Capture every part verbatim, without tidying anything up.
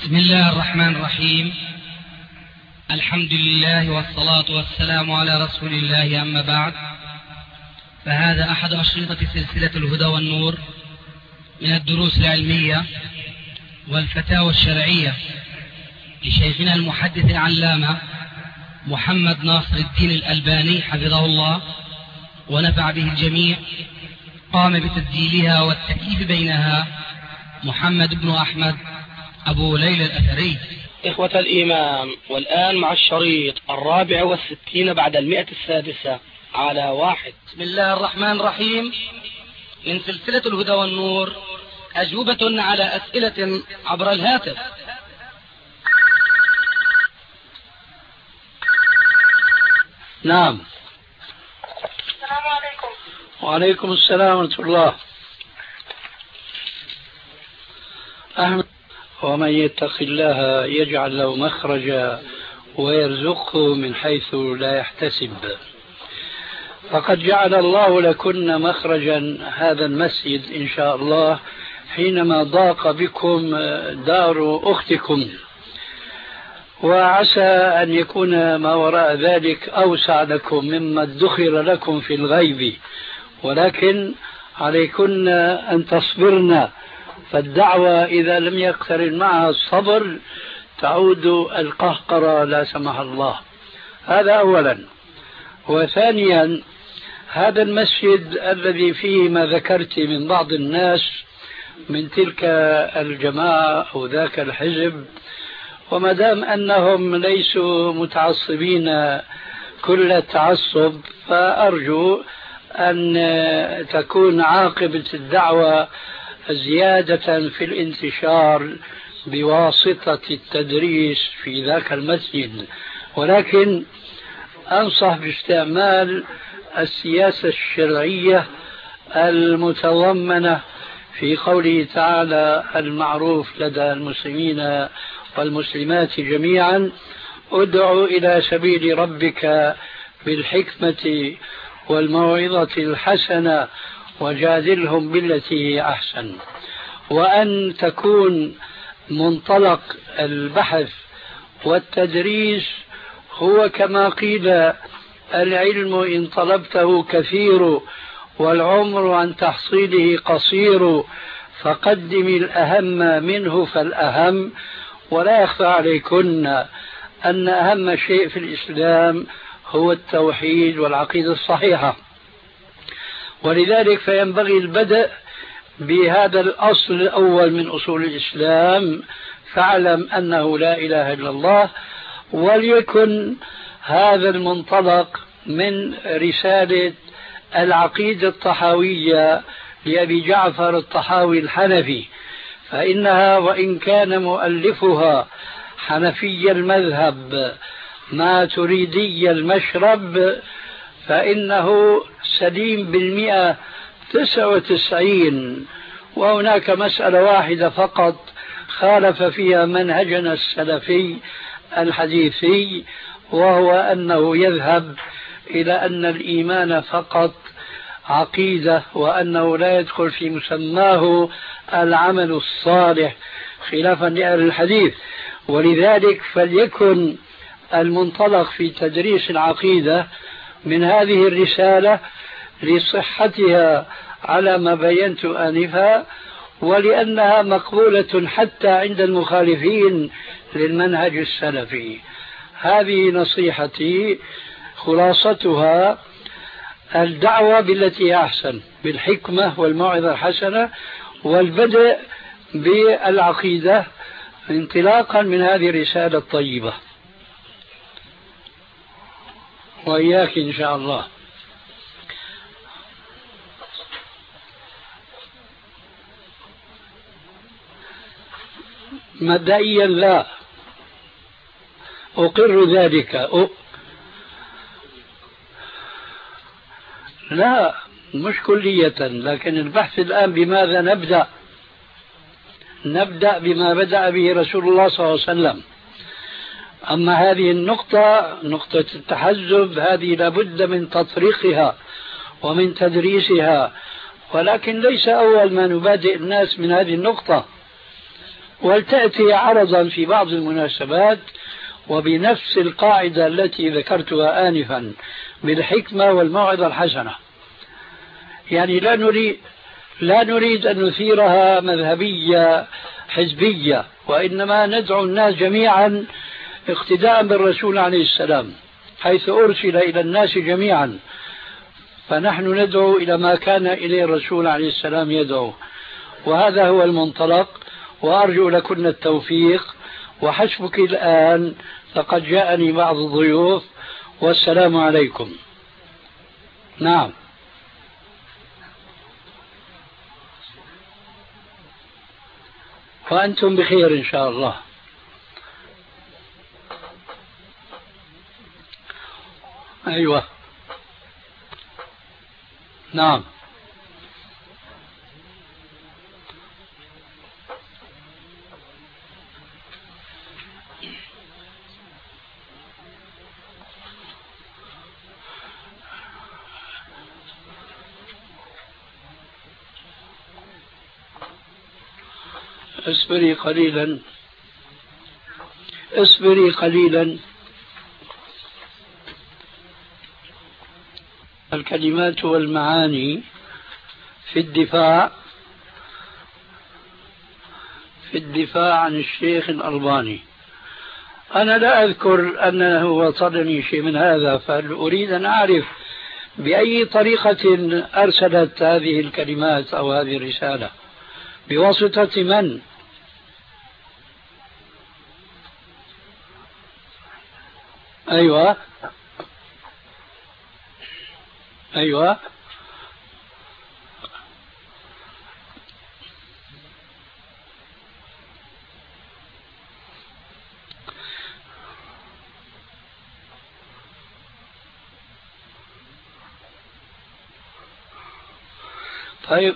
بسم الله الرحمن الرحيم. الحمد لله والصلاة والسلام على رسول الله، أما بعد، فهذا أحد أشرطة سلسلة الهدى والنور من الدروس العلمية والفتاوى الشرعية لشيخنا المحدث العلامة محمد ناصر الدين الألباني حفظه الله ونفع به الجميع. قام بتسجيلها والتأليف بينها محمد بن أحمد أبو ليلى الأثري. إخوة الإيمان، والآن مع الشريط الرابع والستين بعد المئة السادسة على واحد. بسم الله الرحمن الرحيم. من سلسلة الهدى والنور، أجوبة على أسئلة عبر الهاتف. نعم. السلام عليكم. وعليكم السلام ورحمة الله. أحمد. ومن يتق الله يجعل له مخرجا ويرزقه من حيث لا يحتسب. فقد جعل الله لكن مخرجا هذا المسجد إن شاء الله حينما ضاق بكم دار أختكم، وعسى أن يكون ما وراء ذلك أوسع لكم مما ادخر لكم في الغيب، ولكن عليكن أن تصبرن، فالدعوة إذا لم يقترن معها الصبر تعود القهقرة لا سمح الله. هذا أولا. وثانيا، هذا المسجد الذي فيه ما ذكرت من بعض الناس من تلك الجماعة أو ذاك الحزب، وما دام أنهم ليسوا متعصبين كل التعصب، فأرجو أن تكون عاقبة الدعوة زيادة في الانتشار بواسطة التدريس في ذاك المسجد، ولكن أنصح باستعمال السياسة الشرعية المتضمنة في قوله تعالى المعروف لدى المسلمين والمسلمات جميعا: ادعوا إلى سبيل ربك بالحكمة والموعظة الحسنة وجادلهم بالتي هي أحسن. وأن تكون منطلق البحث والتدريس هو كما قيل: العلم إن طلبته كثير والعمر عن تحصيله قصير، فقدم الأهم منه فالأهم. ولا يخفى عليكن أن أهم شيء في الإسلام هو التوحيد والعقيدة الصحيحة، ولذلك فينبغي البدء بهذا الأصل الأول من أصول الإسلام: فاعلم أنه لا إله إلا الله. وليكن هذا المنطلق من رسالة العقيدة الطحاوية لأبي جعفر الطحاوي الحنفي، فإنها وإن كان مؤلفها حنفي المذهب ما تريدي المشرب فإنه سليم بالمئة تسعة وتسعين. وهناك مسألة واحدة فقط خالف فيها منهجنا السلفي الحديثي، وهو أنه يذهب إلى أن الإيمان فقط عقيدة، وأنه لا يدخل في مسماه العمل الصالح خلافا لأهل الحديث. ولذلك فليكن المنطلق في تدريس العقيدة من هذه الرسالة لصحتها على ما بينت آنفا، ولأنها مقبولة حتى عند المخالفين للمنهج السلفي. هذه نصيحتي، خلاصتها الدعوة بالتي أحسن بالحكمة والموعظة الحسنة، والبدء بالعقيدة انطلاقا من هذه الرسالة الطيبة. وإياك إن شاء الله. مبدئيا لا أقر ذلك. أ... لا مش كلية، لكن البحث الآن بماذا نبدأ. نبدأ بما بدأ به رسول الله صلى الله عليه وسلم. أما هذه النقطة، نقطة التحزب، هذه لابد من تطريقها ومن تدريسها، ولكن ليس أول ما نبادئ الناس من هذه النقطة. ولتأتي عرضا في بعض المناسبات وبنفس القاعدة التي ذكرتها آنفا بالحكمة والموعظة الحسنة. يعني لا نريد لا نريد أن نثيرها مذهبية حزبية، وإنما ندعو الناس جميعا اقتداء بالرسول عليه السلام حيث أرسل إلى الناس جميعا، فنحن ندعو إلى ما كان إليه الرسول عليه السلام يدعو، وهذا هو المنطلق. وأرجو لكن التوفيق، وحسبك الآن فقد جاءني بعض الضيوف، والسلام عليكم. نعم. وأنتم بخير إن شاء الله. أيوة. نعم. اصبري قليلا اصبري قليلا. الكلمات والمعاني في الدفاع في الدفاع عن الشيخ الألباني. أنا لا أذكر أنه وصلني شيء من هذا، فأريد أن أعرف بأي طريقة أرسلت هذه الكلمات أو هذه الرسالة، بواسطة من؟ أيوة أيوة. طيب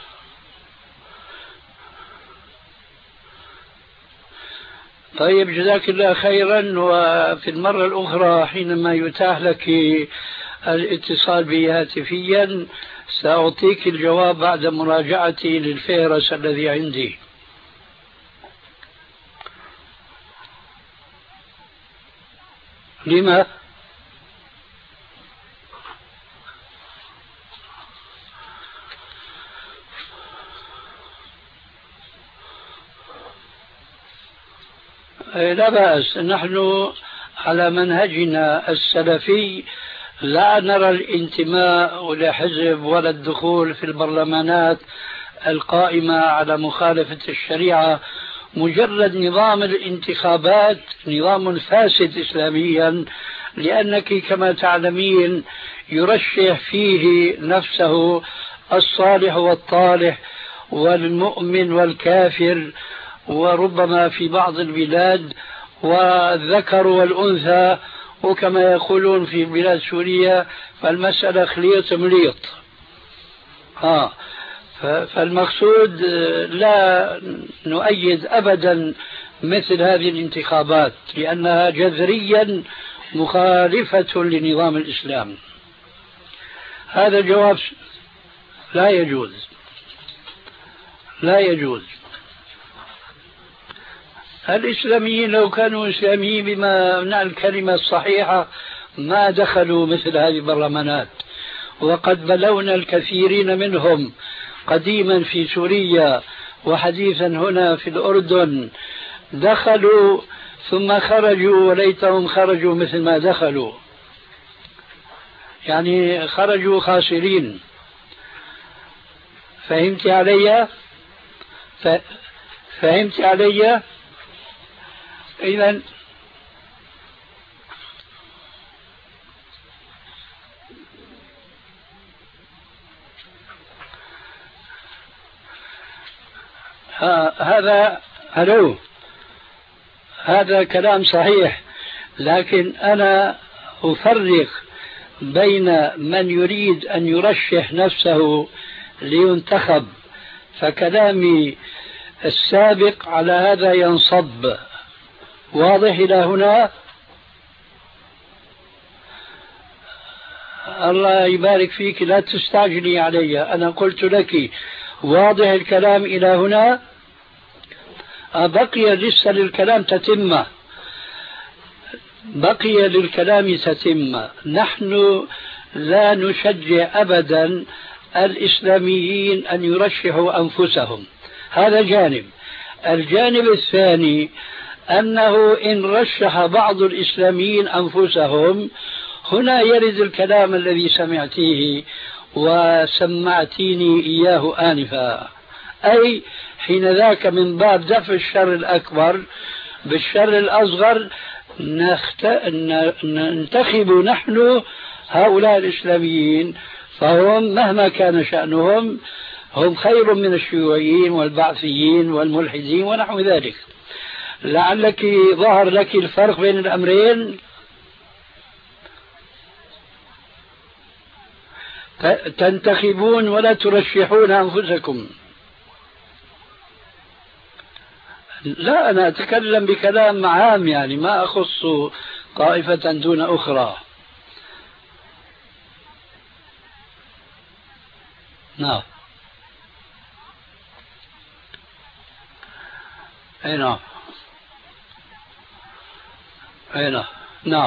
طيب جزاك الله خيرا. وفي المرة الأخرى حينما يتاح لك الاتصال بي هاتفيا سأعطيك الجواب بعد مراجعتي للفهرس الذي عندي. لما؟ لا بأس، نحن على منهجنا السلفي لا نرى الانتماء لحزب ولا الدخول في البرلمانات القائمة على مخالفة الشريعة. مجرد نظام الانتخابات نظام فاسد إسلاميا، لأنك كما تعلمين يرشح فيه نفسه الصالح والطالح والمؤمن والكافر، وربما في بعض البلاد والذكر والأنثى، وكما يقولون في بلاد سوريا فالمسألة خليط مليط. آه. فالمقصود لا نؤيد أبدا مثل هذه الانتخابات، لأنها جذريا مخالفة لنظام الإسلام. هذا جواب لا يجوز لا يجوز. الإسلاميين لو كانوا إسلاميين بمعنى الكلمة الصحيحة ما دخلوا مثل هذه البرلمانات، وقد بلونا الكثيرين منهم قديما في سوريا وحديثا هنا في الأردن، دخلوا ثم خرجوا وليتهم خرجوا مثل ما دخلوا، يعني خرجوا خاسرين. فهمت علي؟ ف... فهمت علي؟ إذن هذا هلو هذا كلام صحيح، لكن أنا أفرق بين من يريد أن يرشح نفسه لينتخب، فكلامي السابق على هذا ينصب. واضح إلى هنا؟ الله يبارك فيك، لا تستعجلي علي، أنا قلت لك واضح الكلام إلى هنا. بقي لسه للكلام تتمة، بقي للكلام تتمة. نحن لا نشجع أبدا الإسلاميين أن يرشحوا أنفسهم، هذا جانب. الجانب الثاني أنه إن رشح بعض الإسلاميين أنفسهم، هنا يرد الكلام الذي سمعتيه وسمعتيني إياه آنفا، أي حين ذاك من باب دفع الشر الأكبر بالشر الأصغر نخت... ننتخب نحن هؤلاء الإسلاميين، فهم مهما كان شأنهم هم خير من الشيوعيين والبعثيين والملحدين ونحو ذلك. لعلك ظهر لك الفرق بين الأمرين. تنتخبون ولا ترشحون أنفسكم. لا، أنا أتكلم بكلام عام، يعني ما أخص طائفة دون أخرى. نعم. أي نعم. أي نعم. نعم.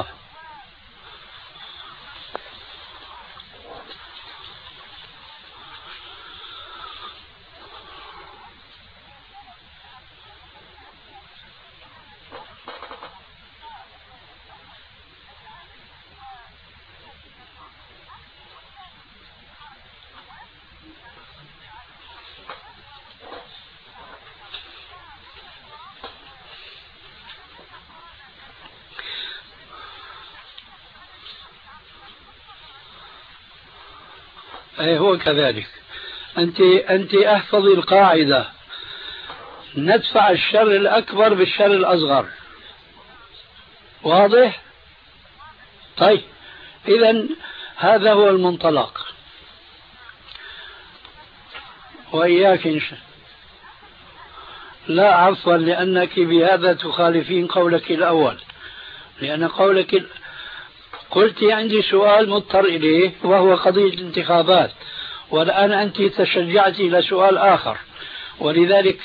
أي هو كذلك. أنت أنت أحفظي القاعدة، ندفع الشر الأكبر بالشر الأصغر. واضح؟ طيب، إذن هذا هو المنطلق. وإياك إن شاء لا عفوا، لأنك بهذا تخالفين قولك الأول، لأن قولك ال... قلت عندي سؤال مضطر إليه وهو قضية الانتخابات، والآن أنت تشجعت إلى سؤال آخر، ولذلك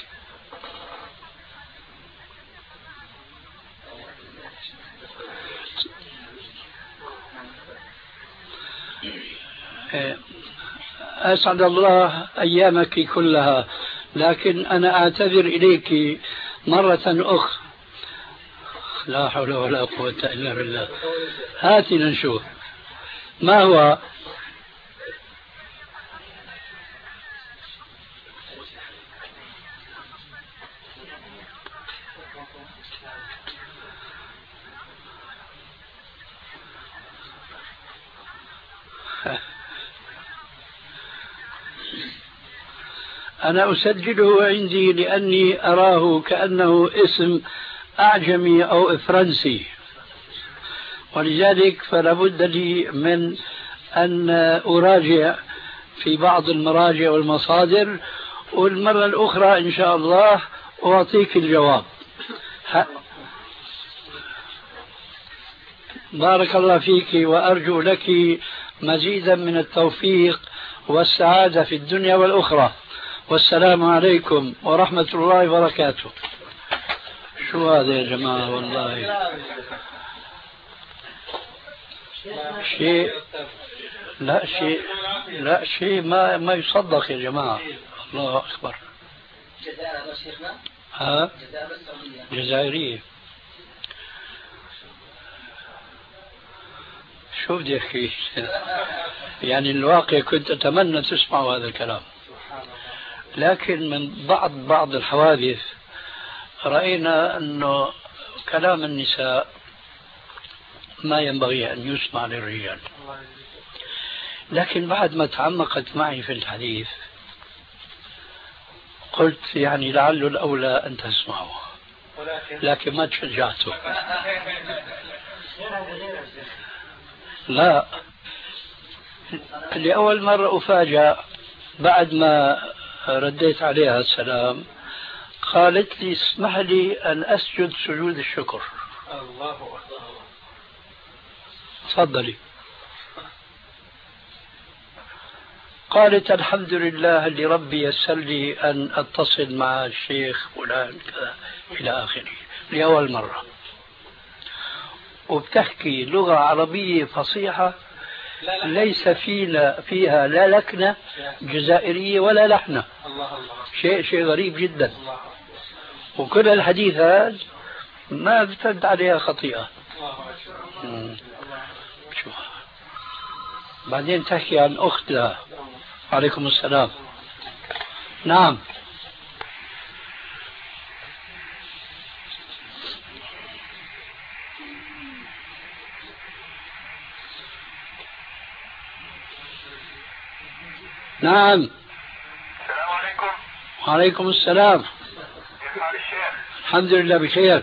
أسعد الله أيامك كلها، لكن أنا أعتذر إليك مرة أخرى. لا حول ولا قوة إلا بالله. هاتي نشوف ما هو. أنا أسجله عندي لأني أراه كأنه اسم أعجمي أو فرنسي، ولذلك فلا بد لي من أن أراجع في بعض المراجع والمصادر، والمرة الأخرى إن شاء الله أعطيك الجواب. بارك الله فيك، وأرجو لك مزيدا من التوفيق والسعادة في الدنيا والأخرى. والسلام عليكم ورحمة الله وبركاته. شو هذا يا جماعة؟ والله شيء لا شيء لا شيء ما ما يصدق يا جماعة. الله أكبر. ها؟ جزائرية. شو بدي أحكي؟ يعني الواقع كنت أتمنى تسمعوا هذا الكلام، لكن من بعض بعض الحوادث رأينا أنه كلام النساء ما ينبغي أن يسمع للرجال. لكن بعد ما تعمقت معي في الحديث قلت يعني لعل الأولى أن تسمعوا، لكن ما تشجعته. لا، لأول مرة أفاجأ بعد ما رديت عليها السلام، قالت لي اسمح لي أن أسجد سجود الشكر. الله أكبر. تفضلي. قالت الحمد لله اللي ربي يسر لي أن أتصل مع الشيخ فلان كذا إلى آخره لأول مرة، وبتحكي لغة عربية فصيحة ليس فينا فيها لا لكنة جزائرية ولا لحنة. شيء شيء غريب جدا. وكل الحديث هذا ما بترد عليها خطيئة. شو بعدين تحكي عن أخت لها. عليكم السلام. نعم. نعم. السلام عليكم. وعليكم السلام. كيف حال الشيخ؟ الحمد لله بخير.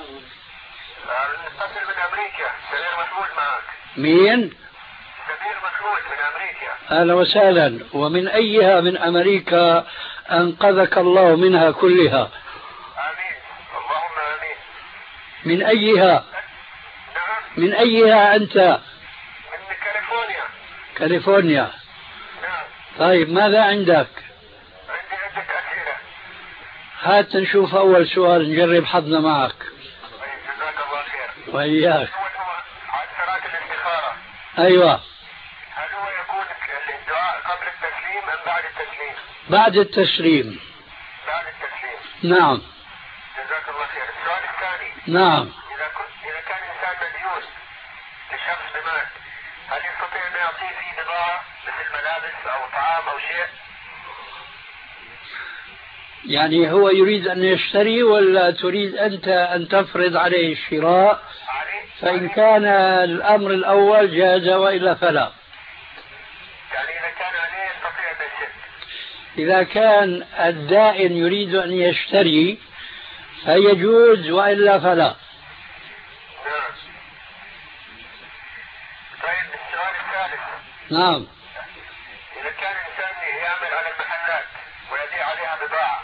نتصل من أمريكا، سمير محمود معك. مين؟ سمير محمود من أمريكا. أهلا وسهلا. ومن أيها من أمريكا أنقذك الله منها كلها؟ آمين، اللهم آمين. من أيها؟ نعم. من أيها أنت؟ من كاليفورنيا. كاليفورنيا. نعم. طيب ماذا عندك؟ عندي عدة أسئلة. هات نشوف أول سؤال نجرب حظنا معك. طيب جزاك الله خير. وإياك. الأول هو عن صلاة الاستخارة. أيوة. هل هو يكون الدعاء قبل التسليم أم بعد التسليم؟ بعد التسليم. بعد التسليم. نعم. جزاك الله خير. السؤال الثاني. نعم. إذا كنت إذا كان إنسان مديون لشخص بمال، هل يستطيع أن يعطيه فيه بضاعة مثل ملابس أو طعام أو شيء؟ يعني هو يريد أن يشتري ولا تريد أنت أن تفرض عليه الشراء؟ عليه. فإن كان الأمر الأول جاز وإلا فلا. يعني إذا كان عليه يستطيع أن يشتري. إذا كان الدائن يريد أن يشتري فيجوز وإلا فلا. نعم. طيب السؤال الثالث. نعم. إذا كان إنسان يعمل على المحلات ويبيع عليها بضاعة،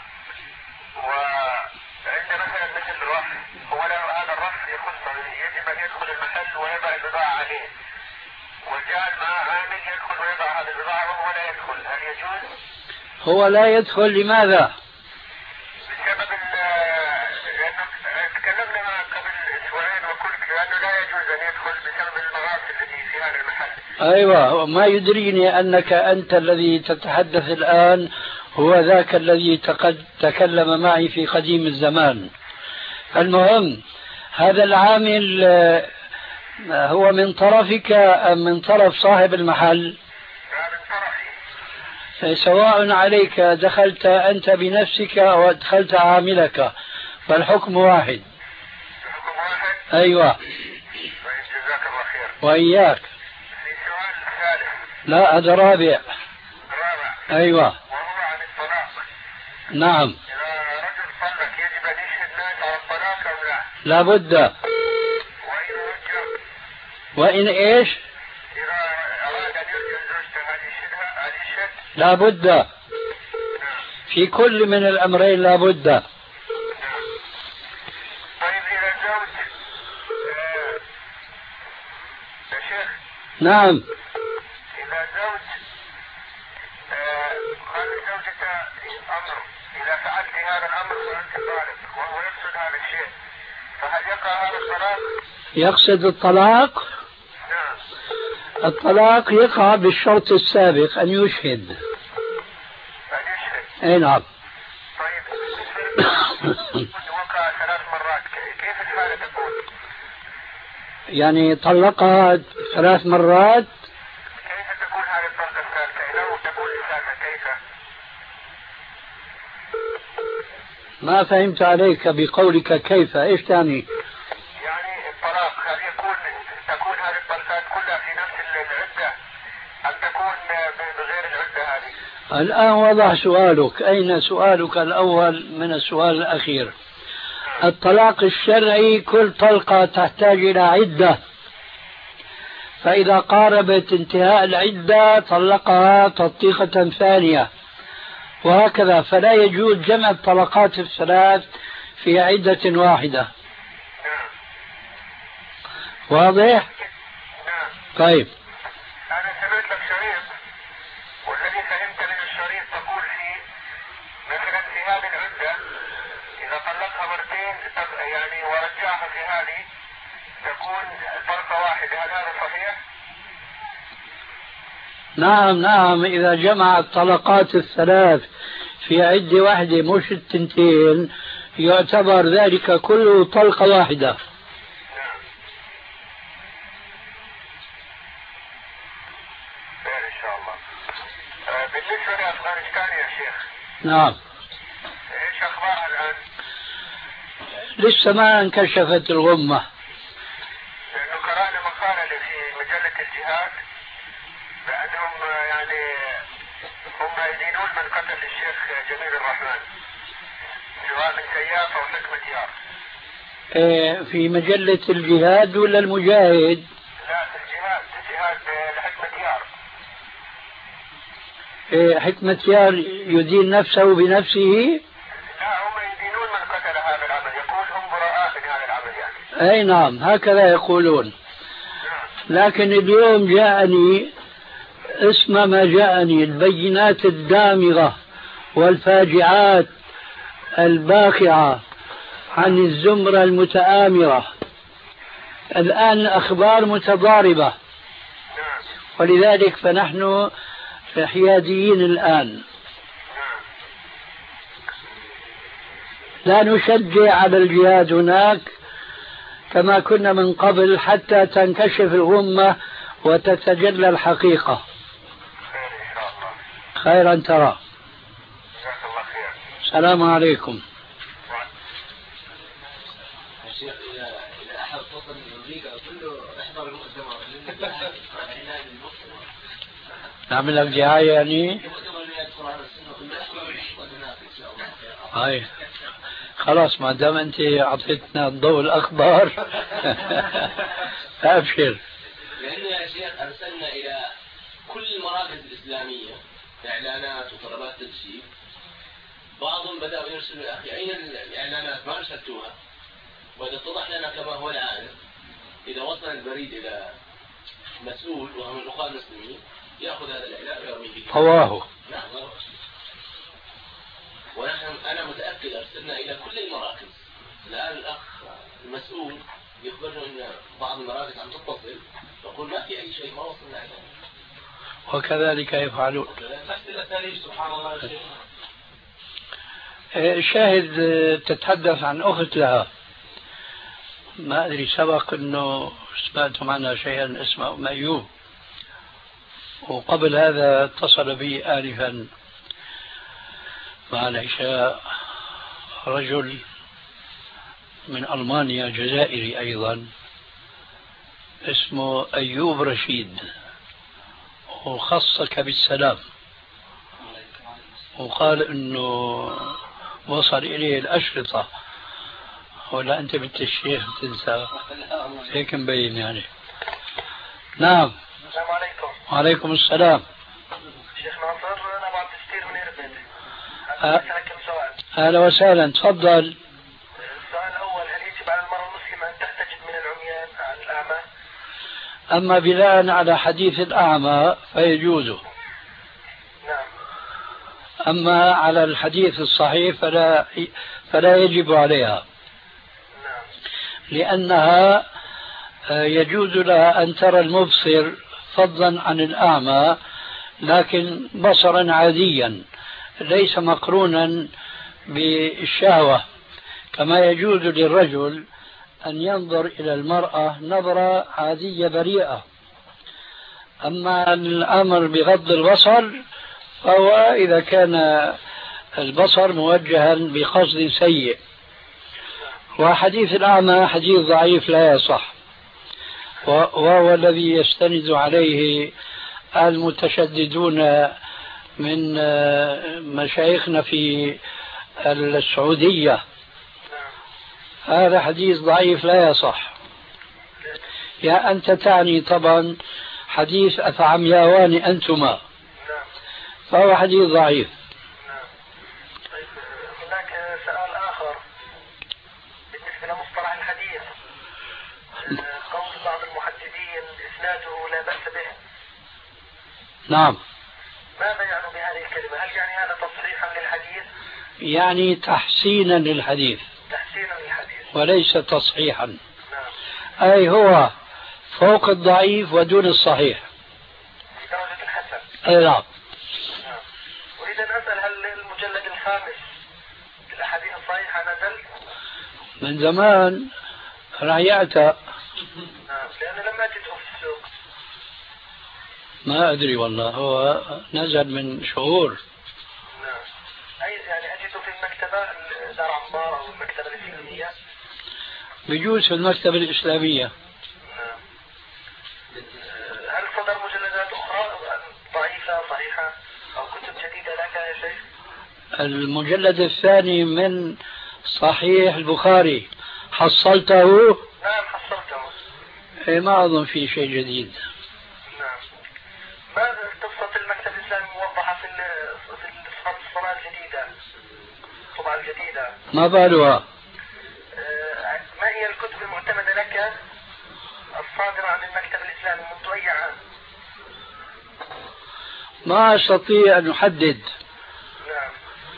وعنده مثلا مثل رف، هو له هذا الرف يخصه، يجب أن يدخل المحل ويضع البضاعة عليه، وجعل معه عامل يدخل ويضع هذه البضاعة وهو لا يدخل، هل يجوز؟ هو لا يدخل لماذا؟ بسبب لأنه تكلمنا قبل أسبوعين وقلت لأنه لا يجوز أن يدخل بسبب المغاسل التي في هذا المحل. أيوة. ما يدريني أنك أنت الذي تتحدث الآن هو ذاك الذي تقد تكلم معي في قديم الزمان. المهم هذا العامل هو من طرفك أم من طرف صاحب المحل؟ سواء عليك دخلت أنت بنفسك أو دخلت عاملك فالحكم واحد. الحكم واحد؟ أيوة. طيب جزاك الله خير. وإياك. في سؤال ثالث. لا هذا رابع. رابع. أيوة. وهو عن الطلاق. نعم. إذا رجل طلق يجب أن يشهد ناس على الطلاق أو لا؟ لا بد. وإن رجل. وإن إيش؟ إذا أراد أن يرجع زوجته هل يشهدها؟ هل يشهد؟ لا بد. نعم. في كل من الأمرين لا بد. نعم. طيب إذا زوج آه... يا شيخ. نعم. إذا زوج آه... قال لزوجته أمر، إذا فعلت هذا الأمر فأنت طالق، وهو يقصد هذا الشيء، فهل يقع هذا الطلاق؟ يقصد الطلاق؟ نعم. الطلاق يقع بالشرط السابق أن يشهد. أن يشهد. أي نعم. طيب بالنسبة وقع ثلاث مرات كيف الحالة تكون؟ يعني طلقها ثلاث مرات. كيف تكون هذه الطلقة الثالثة؟ لو تكون لسانها كيف؟ ما فهمت عليك بقولك كيف. إيش تعني؟ يعني الطلاق هل يكون تكون هذه الطلقات كلها في نفس العدة أم تكون بغير العدة هذه؟ الآن وضح سؤالك. أين سؤالك الأول من السؤال الأخير؟ الطلاق الشرعي كل طلقة تحتاج إلى عدة، فإذا قاربت انتهاء العدة طلقها تطليقة ثانية وهكذا، فلا يجوز جمع الطلقات الثلاث في عدة واحدة. واضح؟ نعم. طيب. أنا سمعت لك شريط والذي فهمت الجماعة في هذه تكون طلقة واحدة، هل هذا صحيح؟ نعم نعم، إذا جمع الطلقات الثلاث في عدة واحدة مش التنتين يعتبر ذلك كله طلقة واحدة. نعم. خير إن شاء الله. آه بالنسبة لأفغانستان يا شيخ. نعم. إيش أخبارها الآن؟ لسه ما انكشفت الغمة. لأنه قرأنا مقالة في مجلة الجهاد بأنهم يعني هم يدينون من قتل الشيخ جميل الرحمن سواء من سياف أو حكمة يار. إيه في مجلة الجهاد ولا المجاهد؟ لا في الجهاد، الجهاد لحكمة يار. إيه حكمة يار يدين نفسه بنفسه؟ لا هم يدينون من قتل هذا العمل، يقول هم براء من هذا العمل يعني. أي نعم هكذا يقولون. لكن اليوم جاءني اسم ما جاءني البينات الدامغة والفاجعات الباقعة عن الزمرة المتآمرة. الآن الأخبار متضاربة، ولذلك فنحن حياديين الآن، لا نشجع على الجهاد هناك كما كنا من قبل حتى تنكشف الغمة وتتجلى الحقيقة. خير إن شاء الله. خيرا ترى. جزاك الله خير. السلام عليكم. الشيخ إذا إذا أحد وصل من أمريكا أقول له احضر المؤتمر نعمل لك دعاية يعني؟ هاي خلاص ما دام أنت أعطيتنا الضوء الأخضر أبشر. لأنه يا شيخ أرسلنا إلى كل المراكز الإسلامية إعلانات وطلبات تنسيق، بعضهم بدأوا يرسلوا يا أخي أين الإعلانات ما أرسلتوها، وإذا اتضح لنا كما هو الآن إذا وصل البريد إلى مسؤول وهو من الأخوان المسلمين يأخذ هذا الإعلان ويرميه فيه. طواه. نعم. ونحن أنا متأكد أرسلنا إلى كل المراكز. الآن الأخ المسؤول يخبرنا أن بعض المراكز عم تتصل يقول ما في أي شيء ما وصلنا إليه. وكذلك يفعلون. نفس الأساليب سبحان الله يا شيخ. شاهد تتحدث عن أخت لها، ما أدري سبق أنه سمعتم عنها شيئا اسمه أم أيوب، وقبل هذا اتصل بي آنفا مع العشاء رجل من ألمانيا جزائري أيضا اسمه أيوب رشيد، وخصك بالسلام وقال أنه وصل إليه الأشرطة. ولا أنت بنت الشيخ تنسى هيك مبين يعني. نعم. السلام عليكم. وعليكم السلام. شيخ ناصر أنا أبو عبد الستير من إربد. أه. أسألك كم سؤال. أهلا وسهلا تفضل. السؤال الأول هل يجب على المرأة المسلمة أن تحتجب من العميان عن الأعمى؟ أما بناء على حديث الأعمى فيجوز. نعم. أما على الحديث الصحيح فلا فلا يجب عليها. نعم. لأنها يجوز لها أن ترى المبصر فضلا عن الأعمى، لكن بصرا عاديا ليس مقرونا بالشهوة، كما يجوز للرجل أن ينظر إلى المرأة نظرة عادية بريئة. أما الأمر بغض البصر فهو إذا كان البصر موجها بقصد سيء. وحديث الأعمى حديث ضعيف لا يصح، وهو الذي يستند عليه المتشددون من مشايخنا في السعودية. هذا حديث ضعيف لا يصح. يا أنت تعني طبعا حديث أفعمياوان أنتما، فهو حديث ضعيف. هناك سؤال آخر بالنسبة لمصطلح الحديث، قول بعض المحدثين إسناده لا بأس به. نعم. ماذا يعني بهذه الكلمة؟ هل يعني هذا تصحيحا للحديث؟ يعني تحسينا للحديث. تحسينا للحديث. وليس تصحيحا. أي هو فوق الضعيف ودون الصحيح في درجة الحسن. أي نعم. نعم. أريد أن أسأل هل المجلد الخامس في الأحاديث الصحيحة نزل؟ من زمان رأيت. نعم. لأن لم أجده في السوق. ما أدري والله، هو نزل من شهور. نعم. أي يعني أجده في المكتبة دار عمار أو المكتبة الإسلامية؟ بجوز في المكتبة الإسلامية. نعم. هل صدر مجلدات أخرى ضعيفة صحيحة أو كتب جديدة لك يا شيخ؟ المجلد الثاني من صحيح البخاري حصلته؟ نعم حصلته. إيه ما أظن في شيء جديد. نعم. ماذا قصة المكتب الإسلامي موضحة في في صفة الصلاة الجديدة الطبعة الجديدة؟ ما بالها؟ ما هي الكتب المعتمدة لك الصادرة عن المكتب الإسلامي منذ أي عام؟ ما أستطيع أن أحدد. نعم.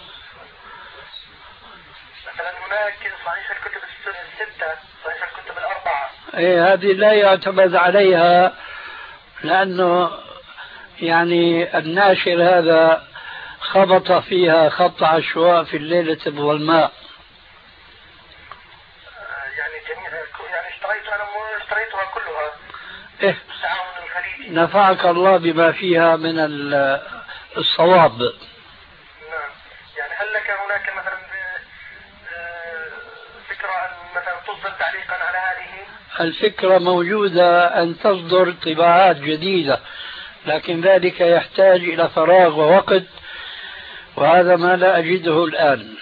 مثلا هناك صحيح الكتب الستة، صحيح الكتب الأربعة. إيه هذه لا يعتمد عليها، لأنه يعني الناشر هذا خبط فيها خط عشواء في الليلة الظلماء. يعني جميع يعني اشتريت أنا اشتريتها كلها. إيه التعاون الخليجي. نفعك الله بما فيها من الصواب. نعم. يعني هل لك هناك مثلا فكرة أن مثلا تصدر تعليقا على هذه؟ الفكرة موجودة أن تصدر طباعات جديدة، لكن ذلك يحتاج إلى فراغ ووقت، وهذا ما لا أجده الآن.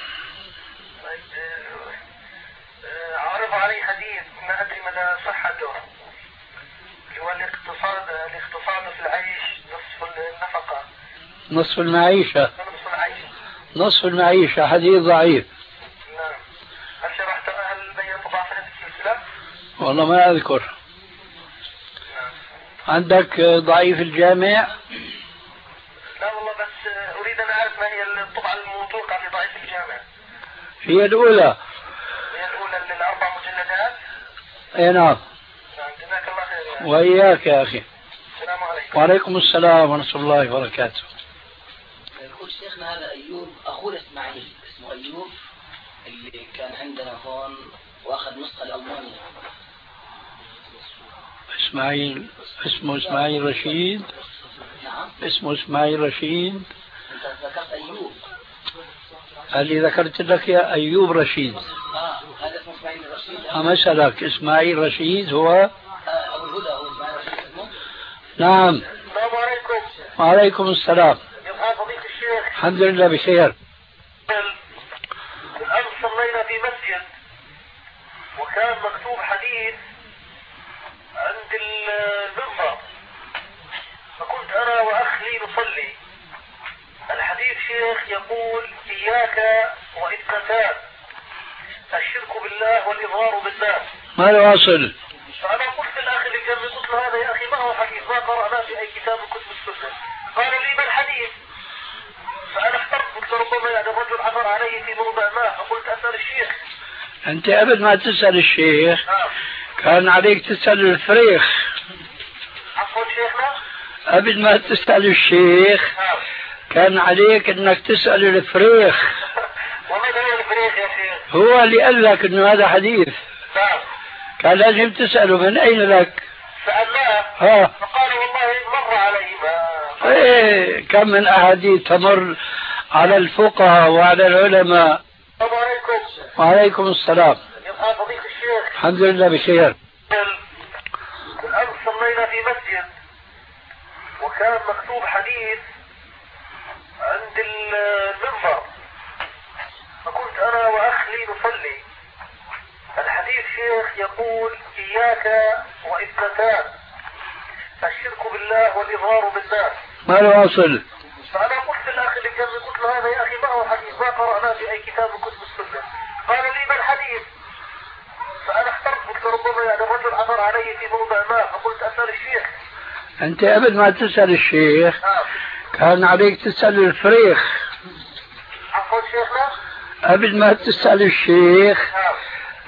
عرض علي حديث ما أدري مدى صحته، اللي هو الاقتصاد الاقتصاد في العيش نصف النفقة. نصف المعيشة. نصف العيش. نصف المعيشة حديث ضعيف. نعم. هل شرحت هل بينت ضعف السلسلة؟ والله ما أذكر. نعم. عندك ضعيف الجامع؟ لا والله، بس أريد أن أعرف ما هي الطبعة الموثوقة في ضعيف الجامع. هي الأولى. هي الأولى للأربع مجلدات؟ أي نعم. نعم. جزاك الله خير يعني. وإياك يا أخي. السلام عليكم. وعليكم السلام ورحمة الله وبركاته. يقول شيخنا هذا أيوب أخونا إسماعيل، اسمه أيوب اللي كان عندنا هون وأخذ نسخة لألمانيا. إسماعيل اسمه إسماعيل رشيد. نعم. اسمه إسماعيل رشيد. أنت ذكرت أيوب. اللي ذكرت لك يا أيوب رشيد. آه هذا اسمه إسماعيل رشيد. أمثلك إسماعيل رشيد هو آه أبو الهدى هو إسماعيل رشيد اسمه. نعم. السلام عليكم. وعليكم السلام. يا فضيلة الشيخ. الحمد لله بخير. الآن صلينا في مسجد وكان مكتوب حديث عند المنبر، فكنت أنا وأخ لي نصلي. الحديث شيخ يقول إياك وإثنتان، الشرك بالله والإضرار بالناس. ما الواصل؟ فأنا قلت للأخ اللي جنبي، قلت له هذا يا أخي ما هو حديث، ما قرأناه في أي كتاب من كتب السنة. قال لي ما الحديث؟ فأنا احترت، قلت ربما يعني الرجل عثر عليه في موضع ما، فقلت أسأل الشيخ. أنت قبل ما تسأل الشيخ آه. كان عليك تسأل الفريخ. عفوا شيخنا. قبل ما تسأل الشيخ آه. كان عليك انك تسأل الفريخ. وماذا هو الفريخ يا شيخ؟ هو اللي قال لك انه هذا حديث. نعم. كان لازم تسأله من اين لك. سألناه. ها. فقال والله مر علي ما. ايه كم من احاديث تمر على الفقهاء وعلى العلماء. السلام عليكم. وعليكم السلام. يا فضيلة الشيخ. الحمد لله بخير. الآن صلينا في مسجد وكان مكتوب حديث عند المنبر، فكنت أنا وأخ لي نصلي. الحديث شيخ يقول إياك وإثنتان، الشرك بالله والإضرار بالناس. ما الواصل؟ فأنا قلت للأخ اللي جنبي، قلت له هذا يا أخي ما هو حديث، ما قرأناه في أي كتاب من كتب السنة. قال لي ما الحديث؟ فأنا احترت، قلت ربما يعني الرجل عثر علي في موضع ما، فقلت أسأل الشيخ. أنت قبل ما تسأل الشيخ آه. كان عليك تسأل الفريخ. عفوا شيخنا. قبل ما تسأل الشيخ آه.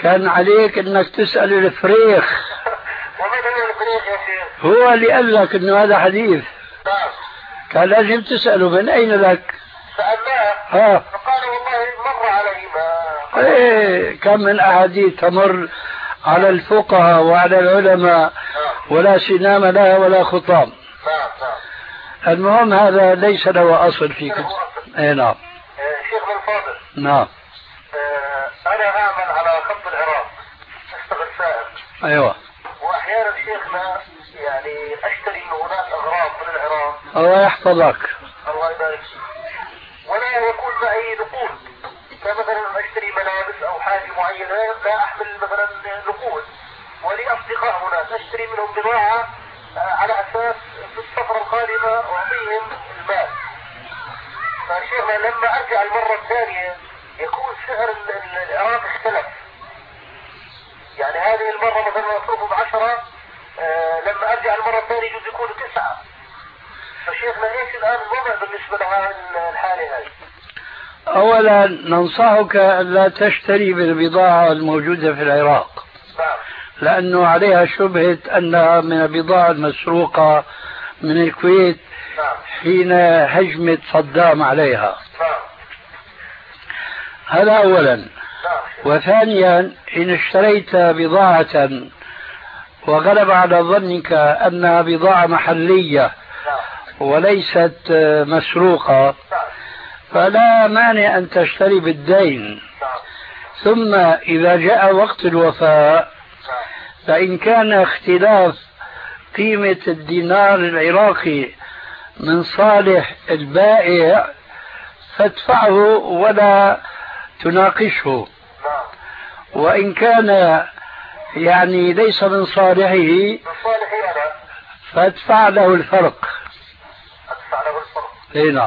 كان عليك انك تسأل الفريخ. ومن هو الفريخ يا شيخ؟ هو اللي قال لك انه هذا حديث. نعم. كان لازم تسأله من اين لك؟ سألناه. ها. فقال والله مر علي ما. ايه كم من احاديث تمر على الفقهاء وعلى العلماء ولا سنام لها ولا خطام. نعم نعم. المهم هذا ليس له اصل في كتب. اي نعم. شيخنا الفاضل. نعم. انا اعمل على خط العراق، اشتغل سائق. ايوه. واحيانا شيخنا يعني اشتري من هناك اغراض من العراق. الله يحفظك. الله يبارك فيك. ولا يكون معي نقود، كمثلا اشتري ملابس او حاجه معينه لا احمل مثلا نقود، ولي اصدقاء هناك اشتري منهم بضاعه على اساس في السفره القادمه اعطيهم المال. فشيخنا لما ارجع المره الثانيه يكون سعر العراق اختلف. يعني هذه المره مثلا اصرفه بعشره، آه لما ارجع المره الثانيه يجوز يكون تسعه. فشيخنا ايش الان الوضع بالنسبه لهذه الحاله هذه؟ اولا ننصحك لا تشتري بالبضاعه الموجوده في العراق. نعم. لانه عليها شبهه انها من البضاعه المسروقه من الكويت. نعم. حين هجمت صدام عليها. نعم. هذا اولا. نعم. وثانيا ان اشتريت بضاعه وغلب على ظنك انها بضاعه محليه وليست مسروقه فلا مانع ان تشتري بالدين. ثم اذا جاء وقت الوفاء فان كان اختلاف قيمه الدينار العراقي من صالح البائع فادفعه ولا تناقشه، وإن كان يعني ليس من صالحه فادفع له الفرق. ادفع له الفرق. اي نعم.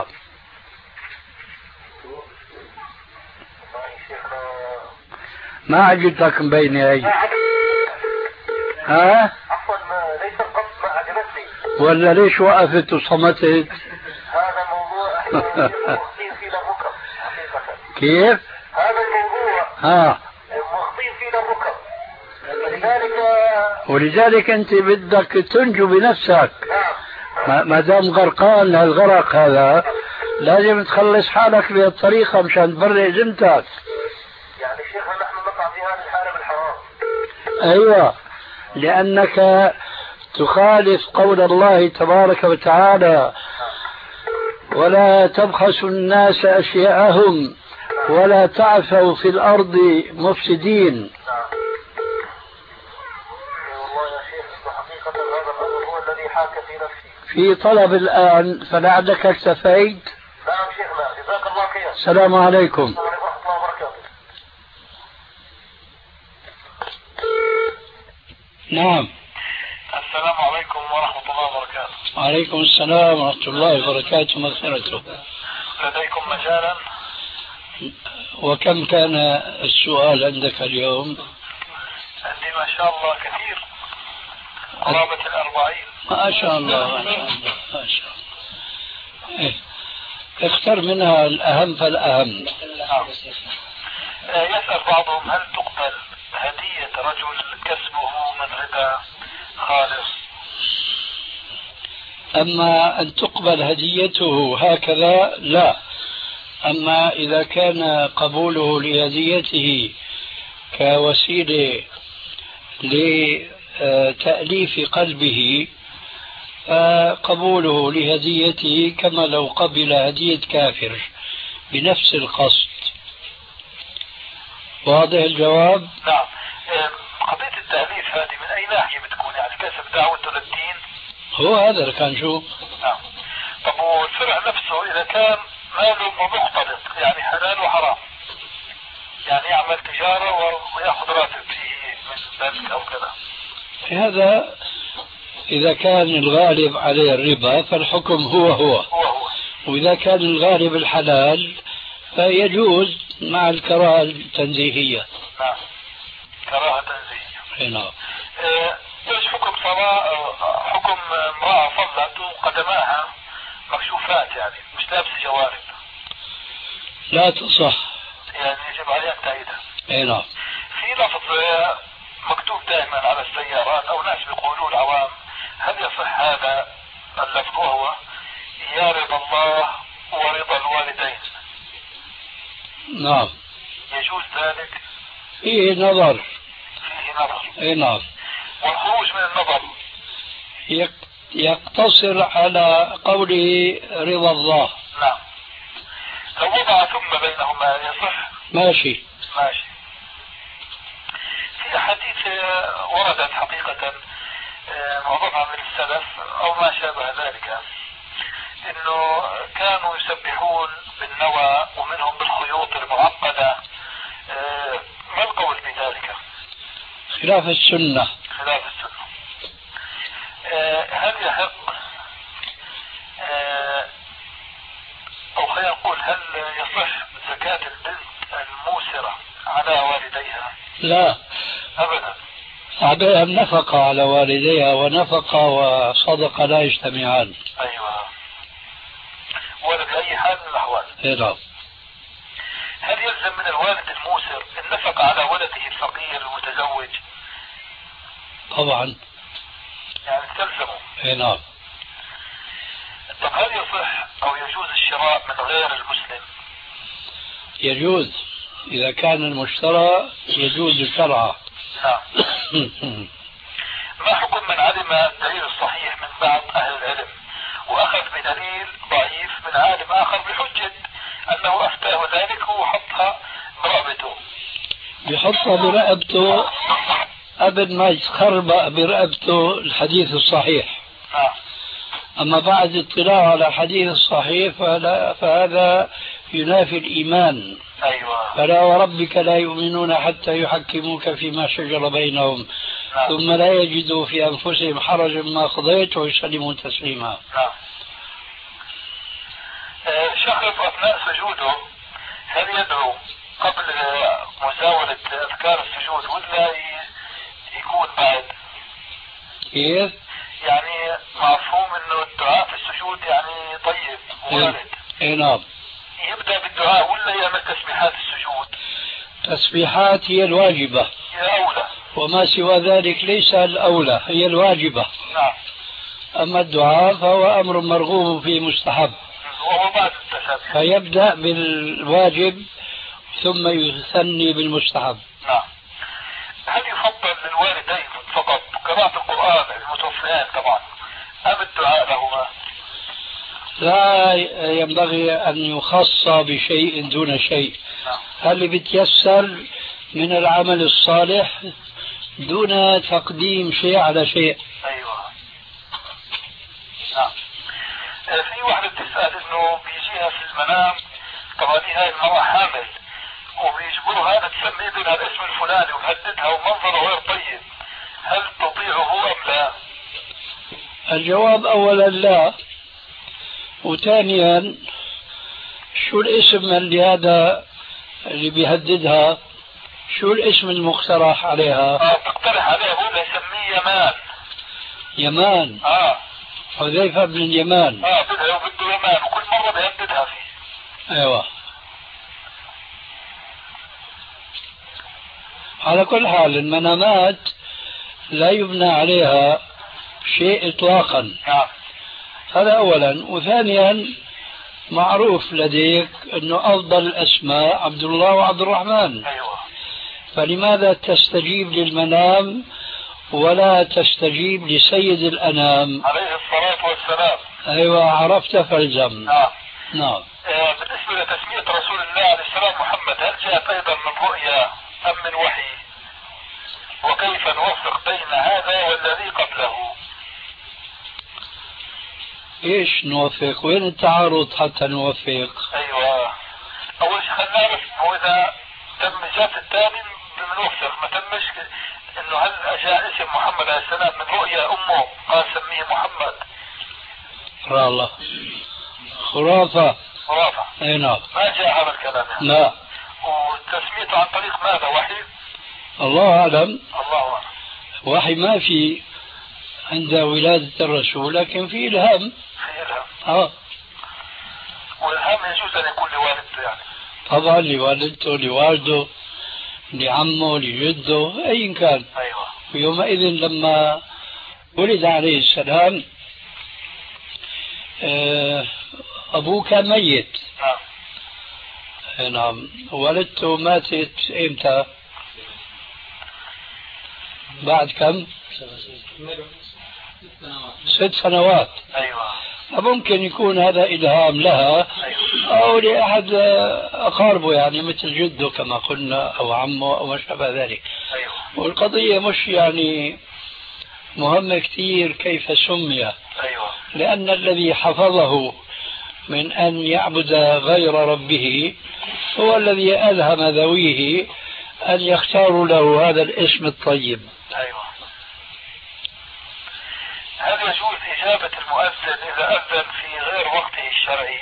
ما عجبتك مبينة هي؟ ها؟ عفوا ليس القصد ما عجبتني. ولا ليش وقفت وصمتت؟ هذا موضوع احنا مخطين فيه للركب حقيقة. كيف؟ هذا الموضوع ها مخطين فيه للركب. ولذلك ولذلك انت بدك تنجو بنفسك. نعم. ما دام غرقان هالغرق هذا لازم تخلص حالك بهالطريقة مشان تبرئ ذمتك. يعني شيخنا نحن نقع في هذه الحالة بالحرام. ايوه لانك تخالف قول الله تبارك وتعالى ولا تبخسوا الناس اشياءهم ولا تعثوا في الارض مفسدين. والله يا شيخ حقيقة هذا الامر هو الذي حاك في نفسي. في طلب الان فلعلك اكتفيت. نعم شيخنا جزاك الله خير. السلام عليكم. ورحمة الله وبركاته. نعم. السلام عليكم ورحمة الله وبركاته. وعليكم السلام ورحمة الله وبركاته مغفرته. لديكم مجالا؟ وكم كان السؤال عندك اليوم؟ عندي ما شاء الله كثير، قرابة الأربعين. ما شاء الله ما شاء الله ما شاء الله. إيه. اختر منها الأهم فالأهم. نعم. يسأل بعضهم هل تقبل هدية رجل كسبه من ربا خالص؟ أما أن تقبل هديته هكذا لا. أما إذا كان قبوله لهديته كوسيلة لتأليف قلبه فقبوله لهديته كما لو قبل هدية كافر بنفس القصد. واضح الجواب؟ نعم. قضية التأليف هذه من أي ناحية بتكون؟ يعني كسب دعوته للدين؟ هو هذا اللي كان شو؟ نعم. طب والفرع نفسه إذا كان ماله مختلط يعني حلال وحرام، يعني يعمل تجارة ويأخذ راتب فيه من بنك أو كذا، هذا إذا كان الغالب عليه الربا فالحكم هو هو, هو, هو. وإذا كان الغالب الحلال فيجوز مع الكراهة التنزيهية. نعم. كراهة تنزيهية. نعم. ايش حكم صلاة حكم امرأة صلت وقدماها مكشوفات يعني مش لابسة جوارب؟ لا تصح. يعني يجب عليها تعيدها. اي نعم. في في لفظ مكتوب دائما على السيارات او ناس بيقولوا العوام، هل يصح هذا اللفظ وهو يا رضا الله ورضا الوالدين؟ نعم. يجوز ذلك؟ فيه نظر. فيه نظر. اي نعم. والخروج من النظر يقتصر على قوله رضا الله. نعم. لو وضع ثم بينهما يصح؟ ماشي. ماشي. في حديث وردت حقيقة معظمها من السلف أو ما شابه ذلك، إنه كانوا يسبحون بالنوى ومنهم بالخيوط المعقدة. ما القول بذلك؟ خلاف السنة. خلاف السنة. هل يحق أو خلينا نقول هل يصح زكاة البنت الموسرة على والديها؟ لا أبدا. عليها النفقة على والديها، ونفقة وصدقة لا يجتمعان. أيوة. ولا بأي حال من الأحوال. نعم. هل يلزم من الوالد الموسر النفقة على ولده الفقير المتزوج؟ طبعا. يعني تلزمه. نعم. طب هل يصح أو يجوز الشراء من غير المسلم؟ يجوز إذا كان المشترى يجوز شرعا. نعم. ما حكم من علم الدليل الصحيح من بعض أهل العلم وأخذ بدليل ضعيف من عالم آخر بحجة أنه أفتاه ذلك وحطها برقبته؟ بحطها برقبته قبل ما يتخربق برقبته الحديث الصحيح. نعم. أما بعد اطلاع على الحديث الصحيح فلا فهذا ينافي الإيمان. أيوة. فلا وربك لا يؤمنون حتى يحكموك فيما شجر بينهم. نعم. ثم لا يجدوا في أنفسهم حرجا ما قضيت ويسلموا تسليما. نعم. آه شخص أثناء سجوده هل يدعو قبل مزاولة أذكار السجود ولا يكون بعد؟ كيف؟ يعني مفهوم انه الدعاء في السجود يعني طيب ووارد. اي نعم. يبدأ بالدعاء ولا يعمل تسبيحات السجود؟ تسبيحات هي الواجبة. هي أولى. وما سوى ذلك ليس الأولى، هي الواجبة. نعم. أما الدعاء فهو أمر مرغوب فيه مستحب. وهو بعد التسبيح. فيبدأ بالواجب ثم يثني بالمستحب. نعم. هل يفضل للوالدين فقط قراءة القرآن المتوفيان طبعا أم الدعاء لهما؟ لا ينبغي أن يخص بشيء دون شيء. نعم. هل بيتيسر من العمل الصالح دون تقديم شيء على شيء. أيوة. نعم. في واحدة بتسأل إنه بيجيها في المنام طبعا هاي المرأة حامل وبيجبرها أن تسمي ابنها الاسم الفلاني وتهددها ومنظره غير طيب، هل تطيعه أم لا؟ الجواب أولا لا، وثانيا شو الاسم اللي هذا اللي بيهددها؟ شو الاسم المقترح عليها؟ اه تقترح عليها هو يسميه يمان. يمان. اه حذيفة بن اليمان. اه بدها وبده يمان وكل مرة بيهددها فيه. ايوه. على كل حال المنامات لا يبنى عليها شيء اطلاقا. نعم. هذا اولا، وثانيا معروف لديك انه افضل الاسماء عبد الله وعبد الرحمن. ايوه. فلماذا تستجيب للمنام ولا تستجيب لسيد الانام عليه الصلاة والسلام؟ ايوه عرفت فالزم. نعم. نعم. آه بالنسبة لتسمية رسول الله عليه السلام محمد، هل جاءت ايضا من رؤيا ام من وحي؟ وكيف نوفق بين هذا والذي قبله؟ ايش نوفق؟ وين التعارض حتى نوفق؟ ايوه. اول شيء خلينا نعرف هو اذا تم جات الثاني بنوفق، ما تمش انه هل جاء اسم محمد عليه السلام من رؤيا امه قال سميه محمد؟ را الله خرافة. خرافة. اي نعم. ما جاء هذا الكلام يعني. لا. وتسميته عن طريق ماذا؟ وحي؟ الله اعلم. الله اعلم. وحي ما في عند ولادة الرسول، لكن في الهام. في الهام. اه. والهام يجوز ان يكون لوالدته يعني. طبعا لوالدته لوالده لعمه لجده أي كان. أيوة. ويومئذ لما ولد عليه السلام أبوه كان ميت. نعم. نعم. والدته ماتت إمتى؟ بعد كم؟ ست سنوات. أيوة. فممكن يكون هذا إلهام لها. أيوة. أو لأحد أقاربه يعني مثل جده كما قلنا أو عمه أو ما شابه ذلك. أيوة. والقضية مش يعني مهمة كثير كيف سمي. أيوة. لأن الذي حفظه من أن يعبد غير ربه هو الذي ألهم ذويه أن يختاروا له هذا الاسم الطيب. أيوة. هل يجوز إجابة المؤذن إذا أذن في غير وقته الشرعي؟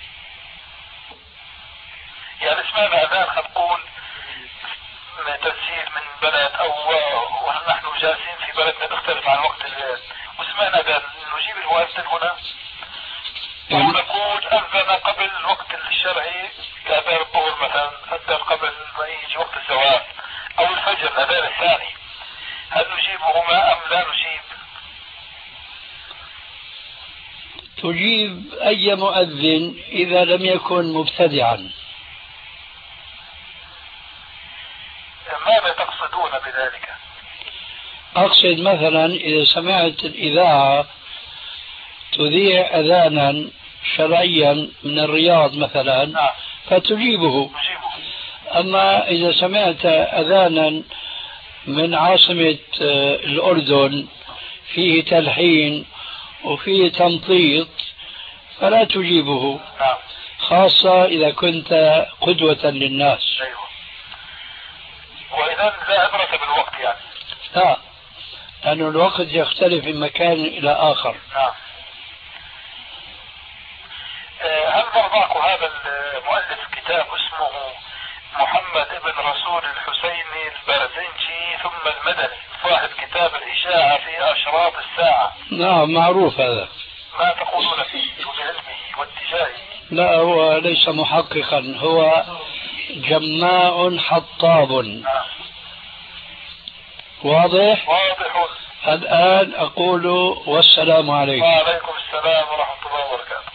يعني سمعنا أذان خلينا نقول تسجيل من بلد أو ونحن جالسين في بلدنا تختلف عن وقت الليل وسمعنا أذان، نجيب المؤذن هنا أو نقول أذن قبل الوقت الشرعي كأذان الظهر مثلا، أذن قبل ما يجي وقت الزواج أو الفجر الأذان الثاني، هل نجيبهما أم لا نجيب؟ تجيب أي مؤذن إذا لم يكن مبتدعا. ماذا تقصدون بذلك؟ أقصد مثلا إذا سمعت الإذاعة تذيع أذانا شرعيا من الرياض مثلا فتجيبه. أما إذا سمعت أذانا من عاصمة الأردن فيه تلحين وفيه تمطيط فلا تجيبه، خاصة إذا كنت قدوة للناس. أيوه. وإذا لا عبرة بالوقت يعني؟ لا، لأن الوقت يختلف من مكان إلى آخر. نعم. هل مرضاك هذا المؤلف كتاب اسمه محمد ابن رسول الحسيني البرزنجي ثم المدني صاحب كتاب الإشاعة في أشراط الساعة؟ نعم معروف هذا. ما تقولون فيه وبعلمه واتجاهه؟ لا هو ليس محققا، هو جماع حطاب. نعم. واضح؟ واضح. الآن أقول والسلام عليكم. وعليكم السلام ورحمة الله وبركاته.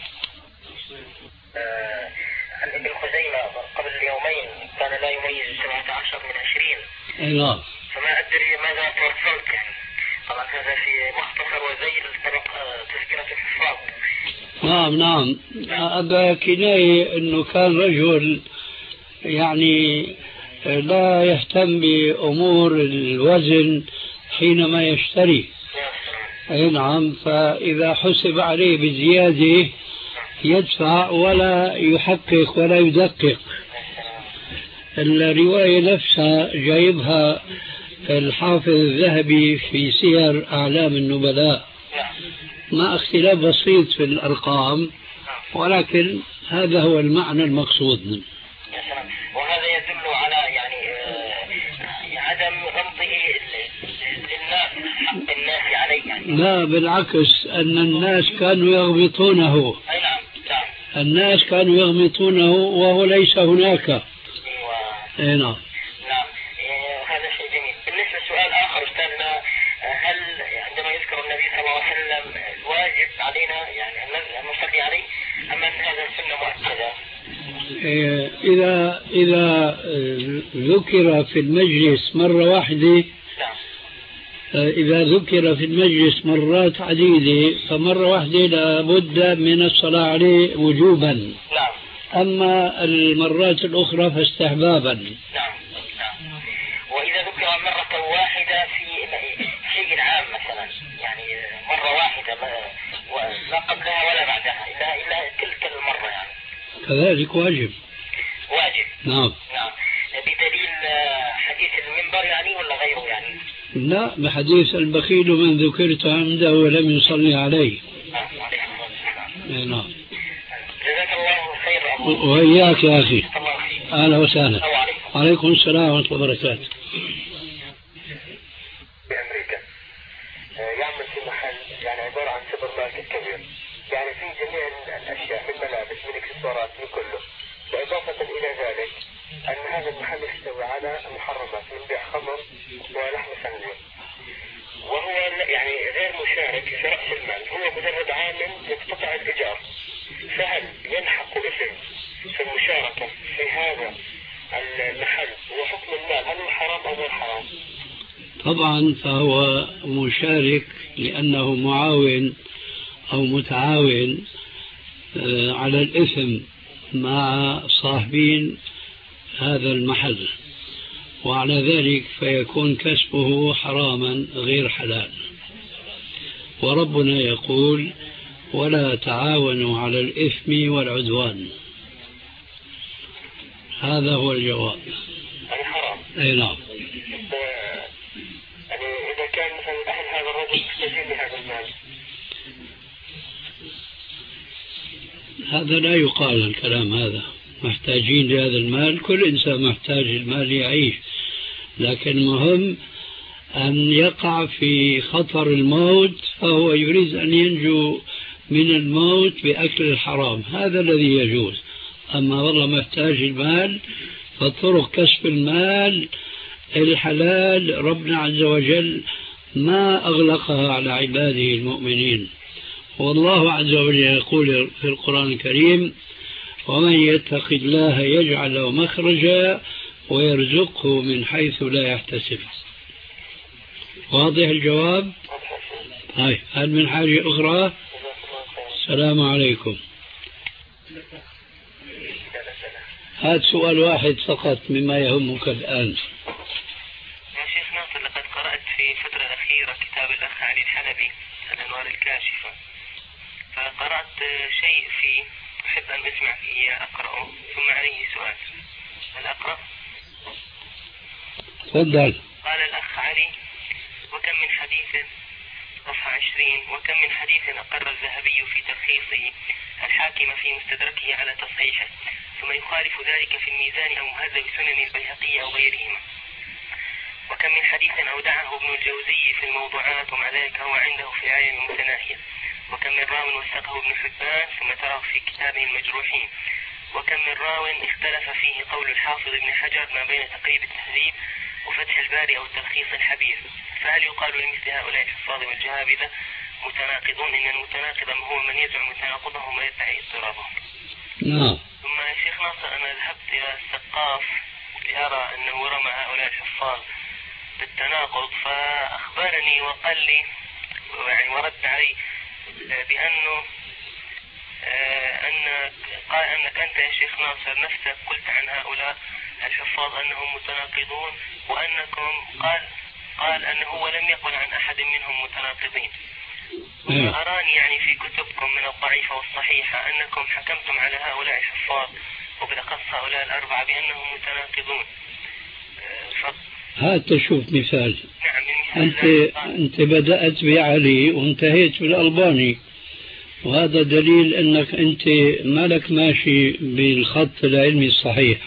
عن ابن خزيمة قبل يومين كان لا يميز سبعة عشر من عشرين. نعم. فما أدري ماذا توصلت يعني. طبعا هذا في مختصر وزيل تذكرة الحفاظ. نعم نعم. هذا كناية أنه كان رجل يعني لا يهتم بأمور الوزن حينما يشتري. أي نعم. فإذا حسب عليه بزيادة يدفع ولا يحقق ولا يدقق. الرواية نفسها جايبها الحافظ الذهبي في سير أعلام النبلاء مع اختلاف بسيط في الأرقام، ولكن هذا هو المعنى المقصود منه. وهذا يدل على يعني عدم غمطه للناس حق الناس عليه يعني. لا بالعكس، أن الناس كانوا يغبطونه. أي نعم. نعم. الناس كانوا يغمطونه وهو ليس هناك. أيوة. أي نعم. نعم. هذا شيء جميل. بالنسبة لسؤال آخر أستاذنا، هل عندما يذكر النبي صلى الله عليه وسلم الواجب علينا يعني أن نصلي عليه أم أن هذا سنة مؤكدة؟ إذا إذا ذكر في المجلس مرة واحدة، إذا ذكر في المجلس مرات عديدة فمرة واحدة لابد من الصلاة عليه وجوبا. نعم. أما المرات الأخرى فاستحبابا. نعم. نعم. وإذا ذكر مرة واحدة في شيء عام مثلا يعني مرة واحدة لا قبلها ولا بعدها إلا إلا تلك المرة يعني كذلك واجب. واجب. نعم. نعم. بدليل حديث المنبر يعني ولا غيره يعني؟ لا، بحديث البخيل من ذكرت عنده ولم يصلي عليه. نعم. نعم. جزاك الله خير. وإياك يا أخي. أهلا وسهلا. وعليكم السلام ورحمة الله وبركاته. بأمريكا يعمل في محل يعني عبارة عن سوبر ماركت كبير، يعني في جميع الأشياء من ملابس من إكسسوارات من كله، وإضافة إلى ذلك أن هذا المحل يحتوي على محرمات من بيع خمر ولحم خنزير، وهو يعني غير مشارك في رأس المال، هو مجرد عامل يقتطع الإيجار، فهل يلحق اسم في المشاركة في هذا المحل وحكم المال هل هو حرام أو غير حرام؟ طبعا فهو مشارك لأنه معاون أو متعاون على الإثم مع صاحبين هذا المحل، وعلى ذلك فيكون كسبه حراما غير حلال. وربنا يقول ولا تعاونوا على الإثم والعدوان. هذا هو الجواب. الحرام. أي نعم. يعني إذا كان مثلا أهل هذا الرجل محتاجين لهذا المال، هذا لا يقال الكلام هذا، محتاجين لهذا المال، كل إنسان محتاج المال يعيش، لكن المهم أن يقع في خطر الموت فهو يريد أن ينجو من الموت بأكل الحرام، هذا الذي يجوز. أما والله محتاج المال فطرق كسب المال الحلال ربنا عز وجل ما أغلقها على عباده المؤمنين. والله عز وجل يقول في القرآن الكريم ومن يتق الله يجعل له مخرجا ويرزقه من حيث لا يحتسب. واضح الجواب؟ هاي هل من حاجة أخرى؟ السلام عليكم. هذا سؤال واحد فقط مما يهمك الآن. يا شيخ ناصر، لقد قرأت في الفترة الأخيرة كتاب الأخ علي الحلبي الأنوار الكاشفة، فقرأت شيء فيه أحب أن أسمع فيه أقرأه ثم عليه سؤال. هل أقرأ؟ تفضل. قال الأخ علي وكم من حديث صفحة عشرين وكم من حديث أقر الذهبي في تلخيصه الحاكم في مستدركه على تصحيحه ثم يخالف ذلك في الميزان أو مهذب سنن البيهقي أو غيرهما، وكم من حديث أودعه ابن الجوزي في الموضوعات ومع ذلك هو عنده في الآية المتناهية، وكم من راو وثقه ابن حبان ثم تراه في كتابه المجروحين، وكم من راو اختلف فيه قول الحافظ ابن حجر ما بين تقريب التهذيب وفتح الباري أو التلخيص الحبير، فهل يقال لمثل هؤلاء الحفاظ والجهابذة متناقضون إن المتناقض هو من يزعم تناقضه وما يدعي اضطرابه؟ نعم. ثم يا شيخ ناصر أنا ذهبت إلى السقاف لأرى أنه رمى هؤلاء الحفاظ بالتناقض، فأخبرني وقال لي يعني ورد علي بأنه أن قال أنك أنت يا شيخ ناصر نفسك قلت عن هؤلاء الحفاظ أنهم متناقضون، وأنكم قال قال أنه هو لم يقل عن أحد منهم متناقضين. وأراني يعني في كتبكم من الضعيفة والصحيحة أنكم حكمتم على هؤلاء الحفاظ وبالأخص هؤلاء الأربعة بأنهم متناقضون. ف... هات شوف مثال. نعم أنت أنت بدأت بعلي وانتهيت بالألباني، وهذا دليل أنك أنت مالك ماشي بالخط العلمي الصحيح.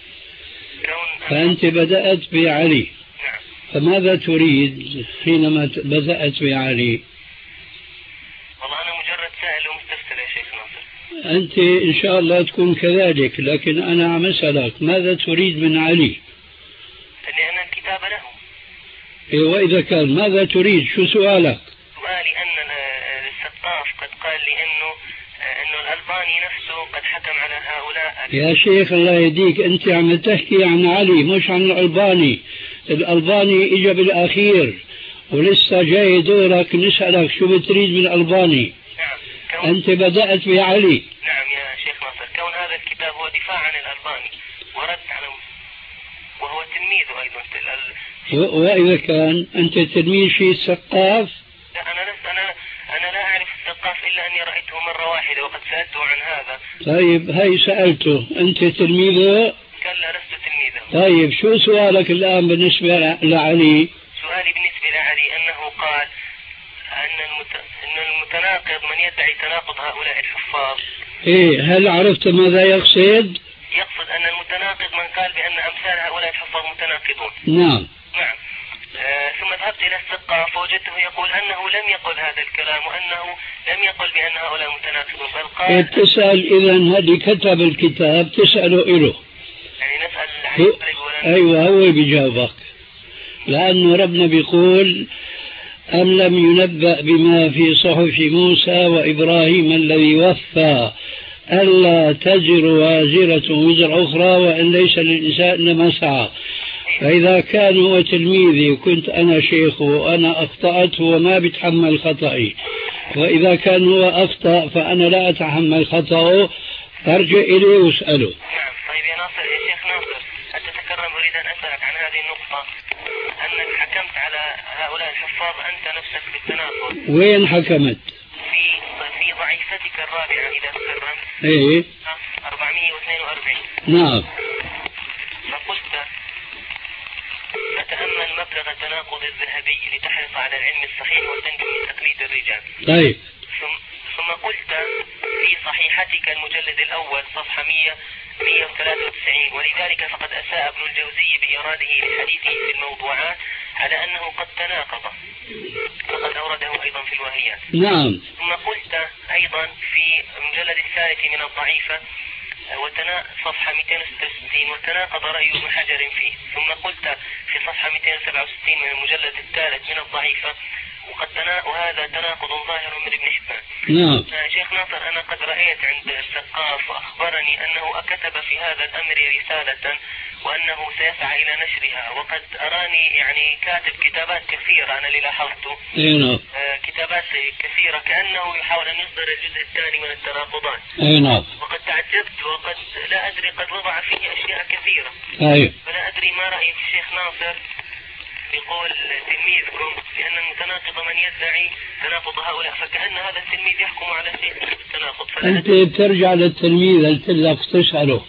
فأنت بدأت بعلي، فماذا تريد حينما بدأت بعلي؟ والله أنا مجرد سائل ومستفسر يا شيخ ناصر. أنت إن شاء الله تكون كذلك، لكن أنا عم أسألك ماذا تريد من علي؟ لأن الكتاب له. إيه وإذا كان ماذا تريد؟ شو سؤالك؟ سؤالي أن السقاف قد قال لي أنه أنه الألباني نفسه قد حكم على هؤلاء. يا شيخ الله يهديك، أنت عم تحكي عن علي مش عن الألباني. الألباني إجا بالأخير ولسه جاي دورك نسألك شو بتريد من الألباني. نعم. أنت بدأت بعلي. نعم يا شيخ ناصر، كون هذا الكتاب هو دفاع عن الألباني ورد على وهو تلميذه أيضا. وإذا كان أنت تلميذ شيء سقاف؟ لا أنا لست أنا أنا لا أعرف السقاف إلا أني رأيته مرة واحدة وقد سألته عن هذا. طيب هاي سألته، أنت تلميذه؟ قال لا لست تلميذه. طيب شو سؤالك الآن بالنسبة لعلي؟ سؤالي بالنسبة لعلي أنه قال أن المت... أن المتناقض من يدعي تناقض هؤلاء الحفاظ. إيه هل عرفت ماذا يقصد؟ يقصد أن المتناقض من قال بأن أمثال هؤلاء الحفاظ متناقضون. نعم. نعم. آه ثم ذهبت إلى السقاف فوجدته يقول أنه لم يقل هذا الكلام وأنه لم يقل بأن هؤلاء متناقضون بل قال. إيه تسأل إذا هذه كتب الكتاب تسأله إله. يعني نسأل هو أيوة هو بيجاوبك، لأنه ربنا بيقول أم لم ينبأ بما في صحف موسى وإبراهيم الذي وفى ألا تزر وازرة وزر أخرى وأن ليس للإنسان إلا ما سعى. فإذا كان هو تلميذي وكنت أنا شيخه وأنا أخطأت هو ما بيتحمل خطأي، وإذا كان هو أخطأ فأنا لا أتحمل خطأه، فارجع إليه واسأله. نعم. طيب يا ناصر، يا شيخ ناصر، أتتكرم أريد أن أسألك عن هذه النقطة، أنك حكمت على هؤلاء الحفاظ أنت نفسك بالتناقض. وين حكمت؟ في في ضعيفتك الرابعة إذا تكرمت. إيه أربعمائة واثنين وأربعين. نعم. فقلت فتأمل مبلغ التناقض الذهبي لتحرص على العلم الصحيح وتنجو من تقليد الرجال. طيب. ثم ثم قلت في صحيحتك المجلد الأول صفحة مئة مئة وثلاثة وتسعين ولذلك فقد أساء ابن الجوزي بإراده لحديثه في الموضوعات على أنه قد تناقض، فقد أورده أيضا في الوهيات. نعم. ثم قلت أيضا في المجلد الثالث من الضعيفة وتنا صفحة مئتين وستة وستين وتناقض رأي ابن حجر فيه. ثم قلت في صفحة مئتين وسبعة وستين من المجلد الثالث من الضعيفة وقد تنا وهذا تناقض ظاهر من ابن حبان. نعم. شيخ ناصر، أنا قد رأيت عند السقاف وأخبرني أنه كتب في هذا الأمر رسالة وأنه سيسعى إلى نشرها، وقد أراني يعني كاتب كتابات كثيرة أنا اللي لاحظته. نعم. آه كتابات كثيرة كأنه يحاول أن يصدر الجزء الثاني من التناقضات. نعم. وقد تعجبت وقد لا أدري قد وضع فيه أشياء كثيرة. أيوة. فلا أدري ما رأي الشيخ ناصر يقول تلميذكم بأن المتناقض من يدعي تناقض هؤلاء، فكأن هذا التلميذ يحكم على شيء بالتناقض. أنت ترجع للتلميذ قلت لك تسأله.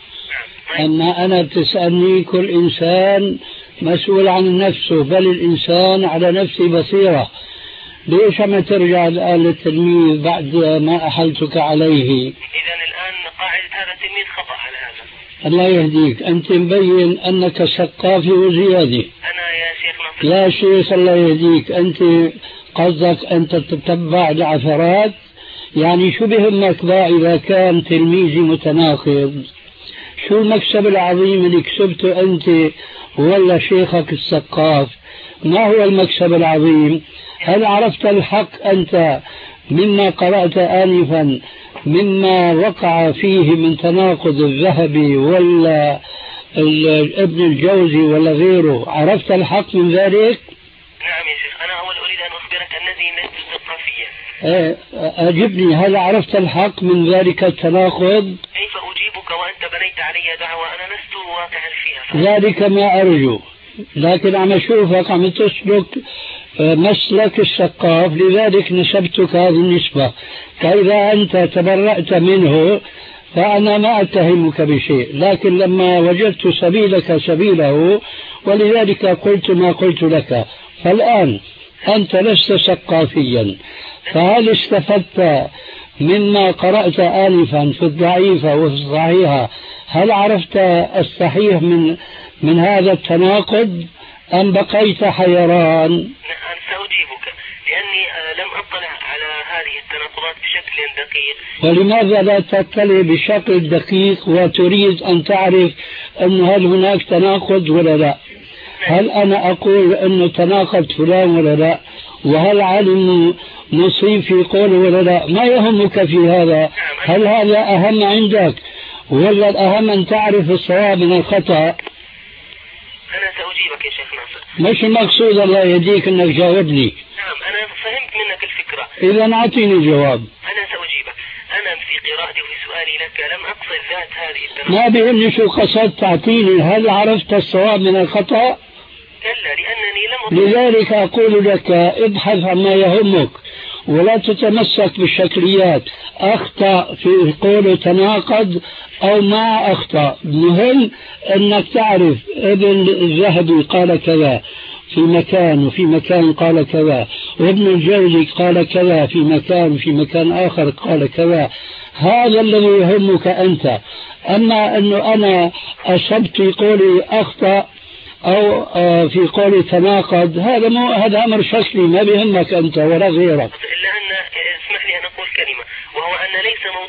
أما أنا بتسألني، كل إنسان مسؤول عن نفسه، بل الإنسان على نفسه بصيرة. ليش ما ترجع الآن للتلميذ بعد ما أحلتك عليه؟ إذا الآن قاعدة هذا التلميذ خطأ على هذا. الله يهديك، أنت مبين أنك سقافي وزيادة. أنا يا شيخ ناصر. لا شيخ الله يهديك، أنت قصدك أنت تتبع العثرات، يعني شو بهمك بقى إذا كان تلميذي متناقض؟ شو المكسب العظيم اللي كسبته أنت ولا شيخك السقاف؟ ما هو المكسب العظيم؟ هل عرفت الحق أنت مما قرأت آنفا مما وقع فيه من تناقض الذهبي ولا ابن الجوزي ولا غيره؟ عرفت الحق من ذلك؟ نعم يا شيخ، أنا أول أريد أن أخبرك أنني لست ثقافيا. أجبني، هل عرفت الحق من ذلك التناقض؟ كيف أجيبك وأنت بنيت علي دعوة أنا لست واقعا فيها؟ ذلك ما أرجو، لكن عم أشوفك عم تسلك مسلك السقاف، لذلك نسبتك هذه النسبة. فإذا أنت تبرأت منه فأنا ما أتهمك بشيء، لكن لما وجدت سبيلك سبيله ولذلك قلت ما قلت لك. فالآن أنت لست سقافيا، فهل استفدت مما قرأت آنفا في الضعيفة وفي الصحيحة؟ هل عرفت الصحيح من من هذا التناقض أم بقيت حيران؟ أنا سأجيبك لأني لم أطلع على هذه التناقضات بشكل دقيق. ولماذا لا تطلع بشكل دقيق وتريد أن تعرف أن هل هناك تناقض ولا لا؟ هل أنا أقول أنه تناقض فلان ولا لا؟ وهل علم نصيب في قوله ولا لا؟ ما يهمك في هذا؟ هل هذا أهم عندك ولا الأهم أن تعرف الصواب من الخطأ؟ أنا سأجيبك يا شيخ ناصر. مش المقصود الله يهديك أنك جاوبني. نعم أنا فهمت منك الفكرة. إذا أعطيني جواب. أنا سأجيبك. أنا في قراءتي وفي سؤالي لك لم أقصد ذات هذه التناقض. ما بيهمني شو قصدت، تعطيني هل عرفت الصواب من الخطأ؟ كلا، لأنني لم أقصد. لذلك أقول لك ابحث عما يهمك ولا تتمسك بالشكليات. أخطأ في قوله تناقض أو ما أخطأ، مهم أنك تعرف ابن الذهبي قال كذا في مكان وفي مكان قال كذا، وابن الجوزي قال كذا في مكان وفي مكان آخر قال كذا. هذا الذي يهمك أنت. أما أنه أنا أصبت في قولي أخطأ أو في قولي تناقض، هذا مو هذا أمر شكلي ما بيهمك أنت ولا غيرك. إلا أن اسمح لي أن أقول كلمة، وهو أن ليس موضوع سؤالي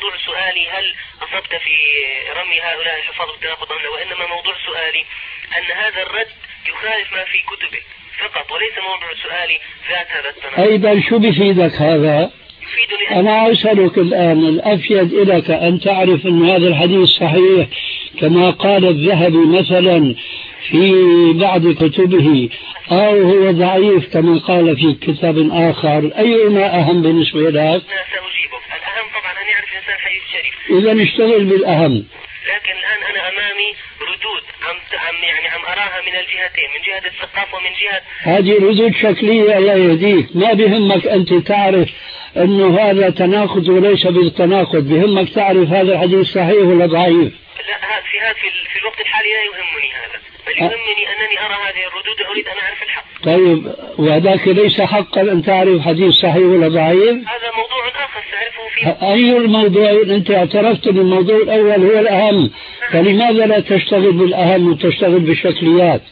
سؤالي هل أصبت في رمي هؤلاء الحفاظ بالتناقض أم لا، وإنما موضوع سؤالي أن هذا الرد يخالف ما في كتبه فقط، وليس موضوع سؤالي ذات هذا التناقض. أيضا شو بفيدك هذا؟ أنا أسألك الآن، الأفيد لك أن تعرف أن هذا الحديث صحيح كما قال الذهبي مثلا في بعض كتبه، أو هو ضعيف كما قال في كتاب آخر، أيهما أهم بالنسبة لك؟ سأجيبك. الأهم طبعا أن يعرف الإنسان حديث شريف. إذا نشتغل بالأهم. لكن الآن أنا أمامي ردود عم عم يعني عم أراها من الجهتين، من جهة الثقافة ومن جهة هذه ردود شكلية الله يهديك، ما بهمك أنت تعرف أنه هذا تناقض وليس بالتناقض، بهمك تعرف هذا الحديث صحيح ولا ضعيف. لا في هذا في الوقت الحالي لا يهمني هذا، بل يهمني أنني أرى هذه الردود، أريد أن أعرف الحق. طيب وهذاك ليس حقا أن تعرف حديث صحيح ولا ضعيف؟ هذا موضوع آخر سأعرفه فيه. أي الموضوع؟ أنت اعترفت بالموضوع الأول هو الأهم، فلماذا لا تشتغل بالأهم وتشتغل بالشكليات؟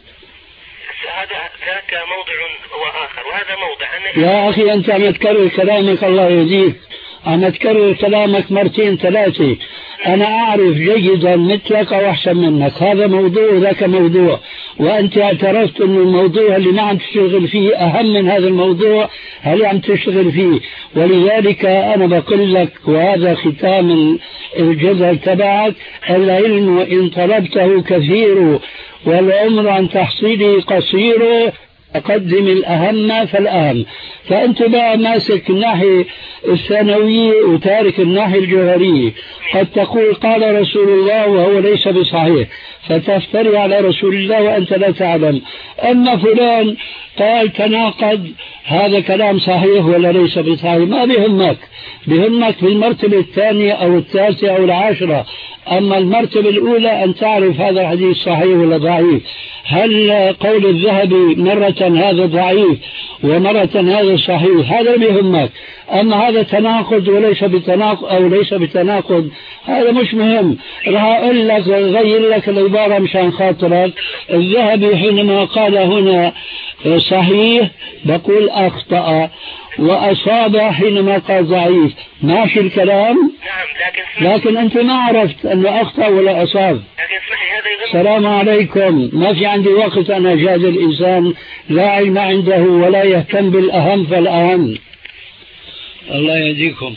هذا ذاك موضع وآخر، وهذا موضع أنا يا أخي أنت عم تكرر كلامك الله يهديك، عم تكرر كلامك مرتين ثلاثة. أنا أعرف جيدا مثلك أو أحسن منك، هذا موضوع وذاك موضوع، وأنت اعترفت أن الموضوع اللي ما عم تشتغل فيه أهم من هذا الموضوع اللي عم تشتغل فيه. ولذلك أنا بقول لك، وهذا ختام الجدل تبعك، العلم إن طلبته كثير والعمر عن تحصيله قصير، أقدم الأهم فالأهم. فأنت بقى ماسك الناحية الثانوية وتارك الناحية الجوهرية. قد تقول قال رسول الله وهو ليس بصحيح، فتفتري على رسول الله وأنت لا تعلم. أما فلان قال تناقض، هذا كلام صحيح ولا ليس بصحيح، ما بهمك، بهمك في المرتبة الثانية أو الثالثة أو العاشرة. أما المرتبة الأولى أن تعرف هذا الحديث صحيح ولا ضعيف، هل قول الذهبي مرة هذا ضعيف ومرة هذا صحيح، هذا بيهمك. أما هذا تناقض وليس بتناقض أو ليس بتناقض، هذا مش مهم. راح أقول لك غير لك العبارة مشان خاطرك. الذهبي حينما قال هنا صحيح بقول أخطأ، وأصاب حينما قال ضعيف. ماشي الكلام؟ نعم. لكن, لكن أنت ما عرفت أنه أخطأ ولا أصاب. لكن اسمح لي، هذا السلام عليكم، ما في عندي وقت أنا أجادل إنسان لا علم عنده ولا يهتم بالأهم فالأهم. الله يهديكم.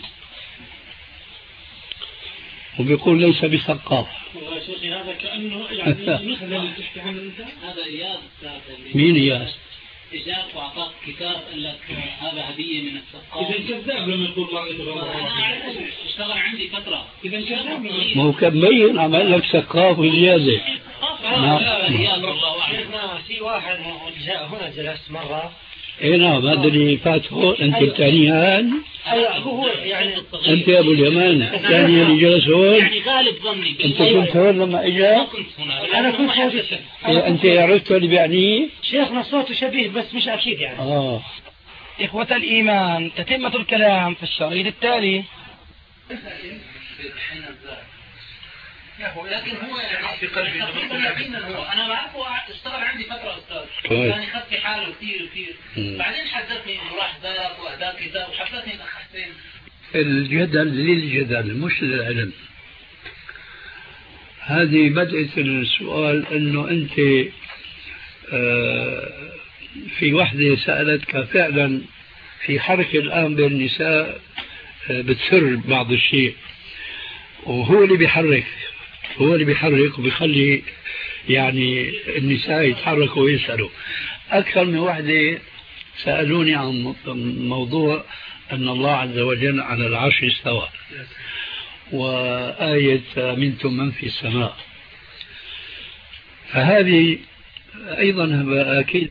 وبيقول ليس بثقاف. والله شيخي هذا كأنه يعني مثل اللي تحكي عنه أنت. هذا إياس. مين إياس؟ إجاك وأعطاك كتاب قال لك هذا هدية من الثقافة. إذا كذاب لما يقول الله أنا أعرف اشتغل عندي فترة. إذا كذاب. ما هو كبين عمل لك ثقافة وزيادة. لا لا الله أعلم. في واحد جاء هنا جلس مرة. اي نعم، هذا اللي فات هون. انت الثانيان؟ ايوه هو يعني انت يا ابو اليمان الثاني اللي جلس هون. يعني غالب ظني. انت كنت هون لما اجى؟ كنت هنا. انا كنت موجود. انت عرفت اللي بيعنيه؟ شيخنا صوته شبيه بس مش اكيد يعني. اه إخوة الإيمان، تتمة الكلام في الشريط التالي. لكن هو يعني في قلبي هو انا بعرفه اشتغل عندي فتره استاذ، كويس. كان يخفي حاله كثير كثير، بعدين حدثني انه راح ذاك وذاك كذا وحدثني الاخ حسين. الجدل للجدل مش للعلم. هذه بدأت السؤال انه انت آه في وحدة سألتك فعلا في حركة الآن بين النساء آه بتسر بعض الشيء، وهو اللي بيحرك، هو اللي بيحرك وبيخلي يعني النساء يتحركوا ويسألوا. أكثر من وحدة سألوني عن موضوع أن الله عز وجل على العرش استوى، وآية أمنتم من في السماء. فهذه أيضا أكيد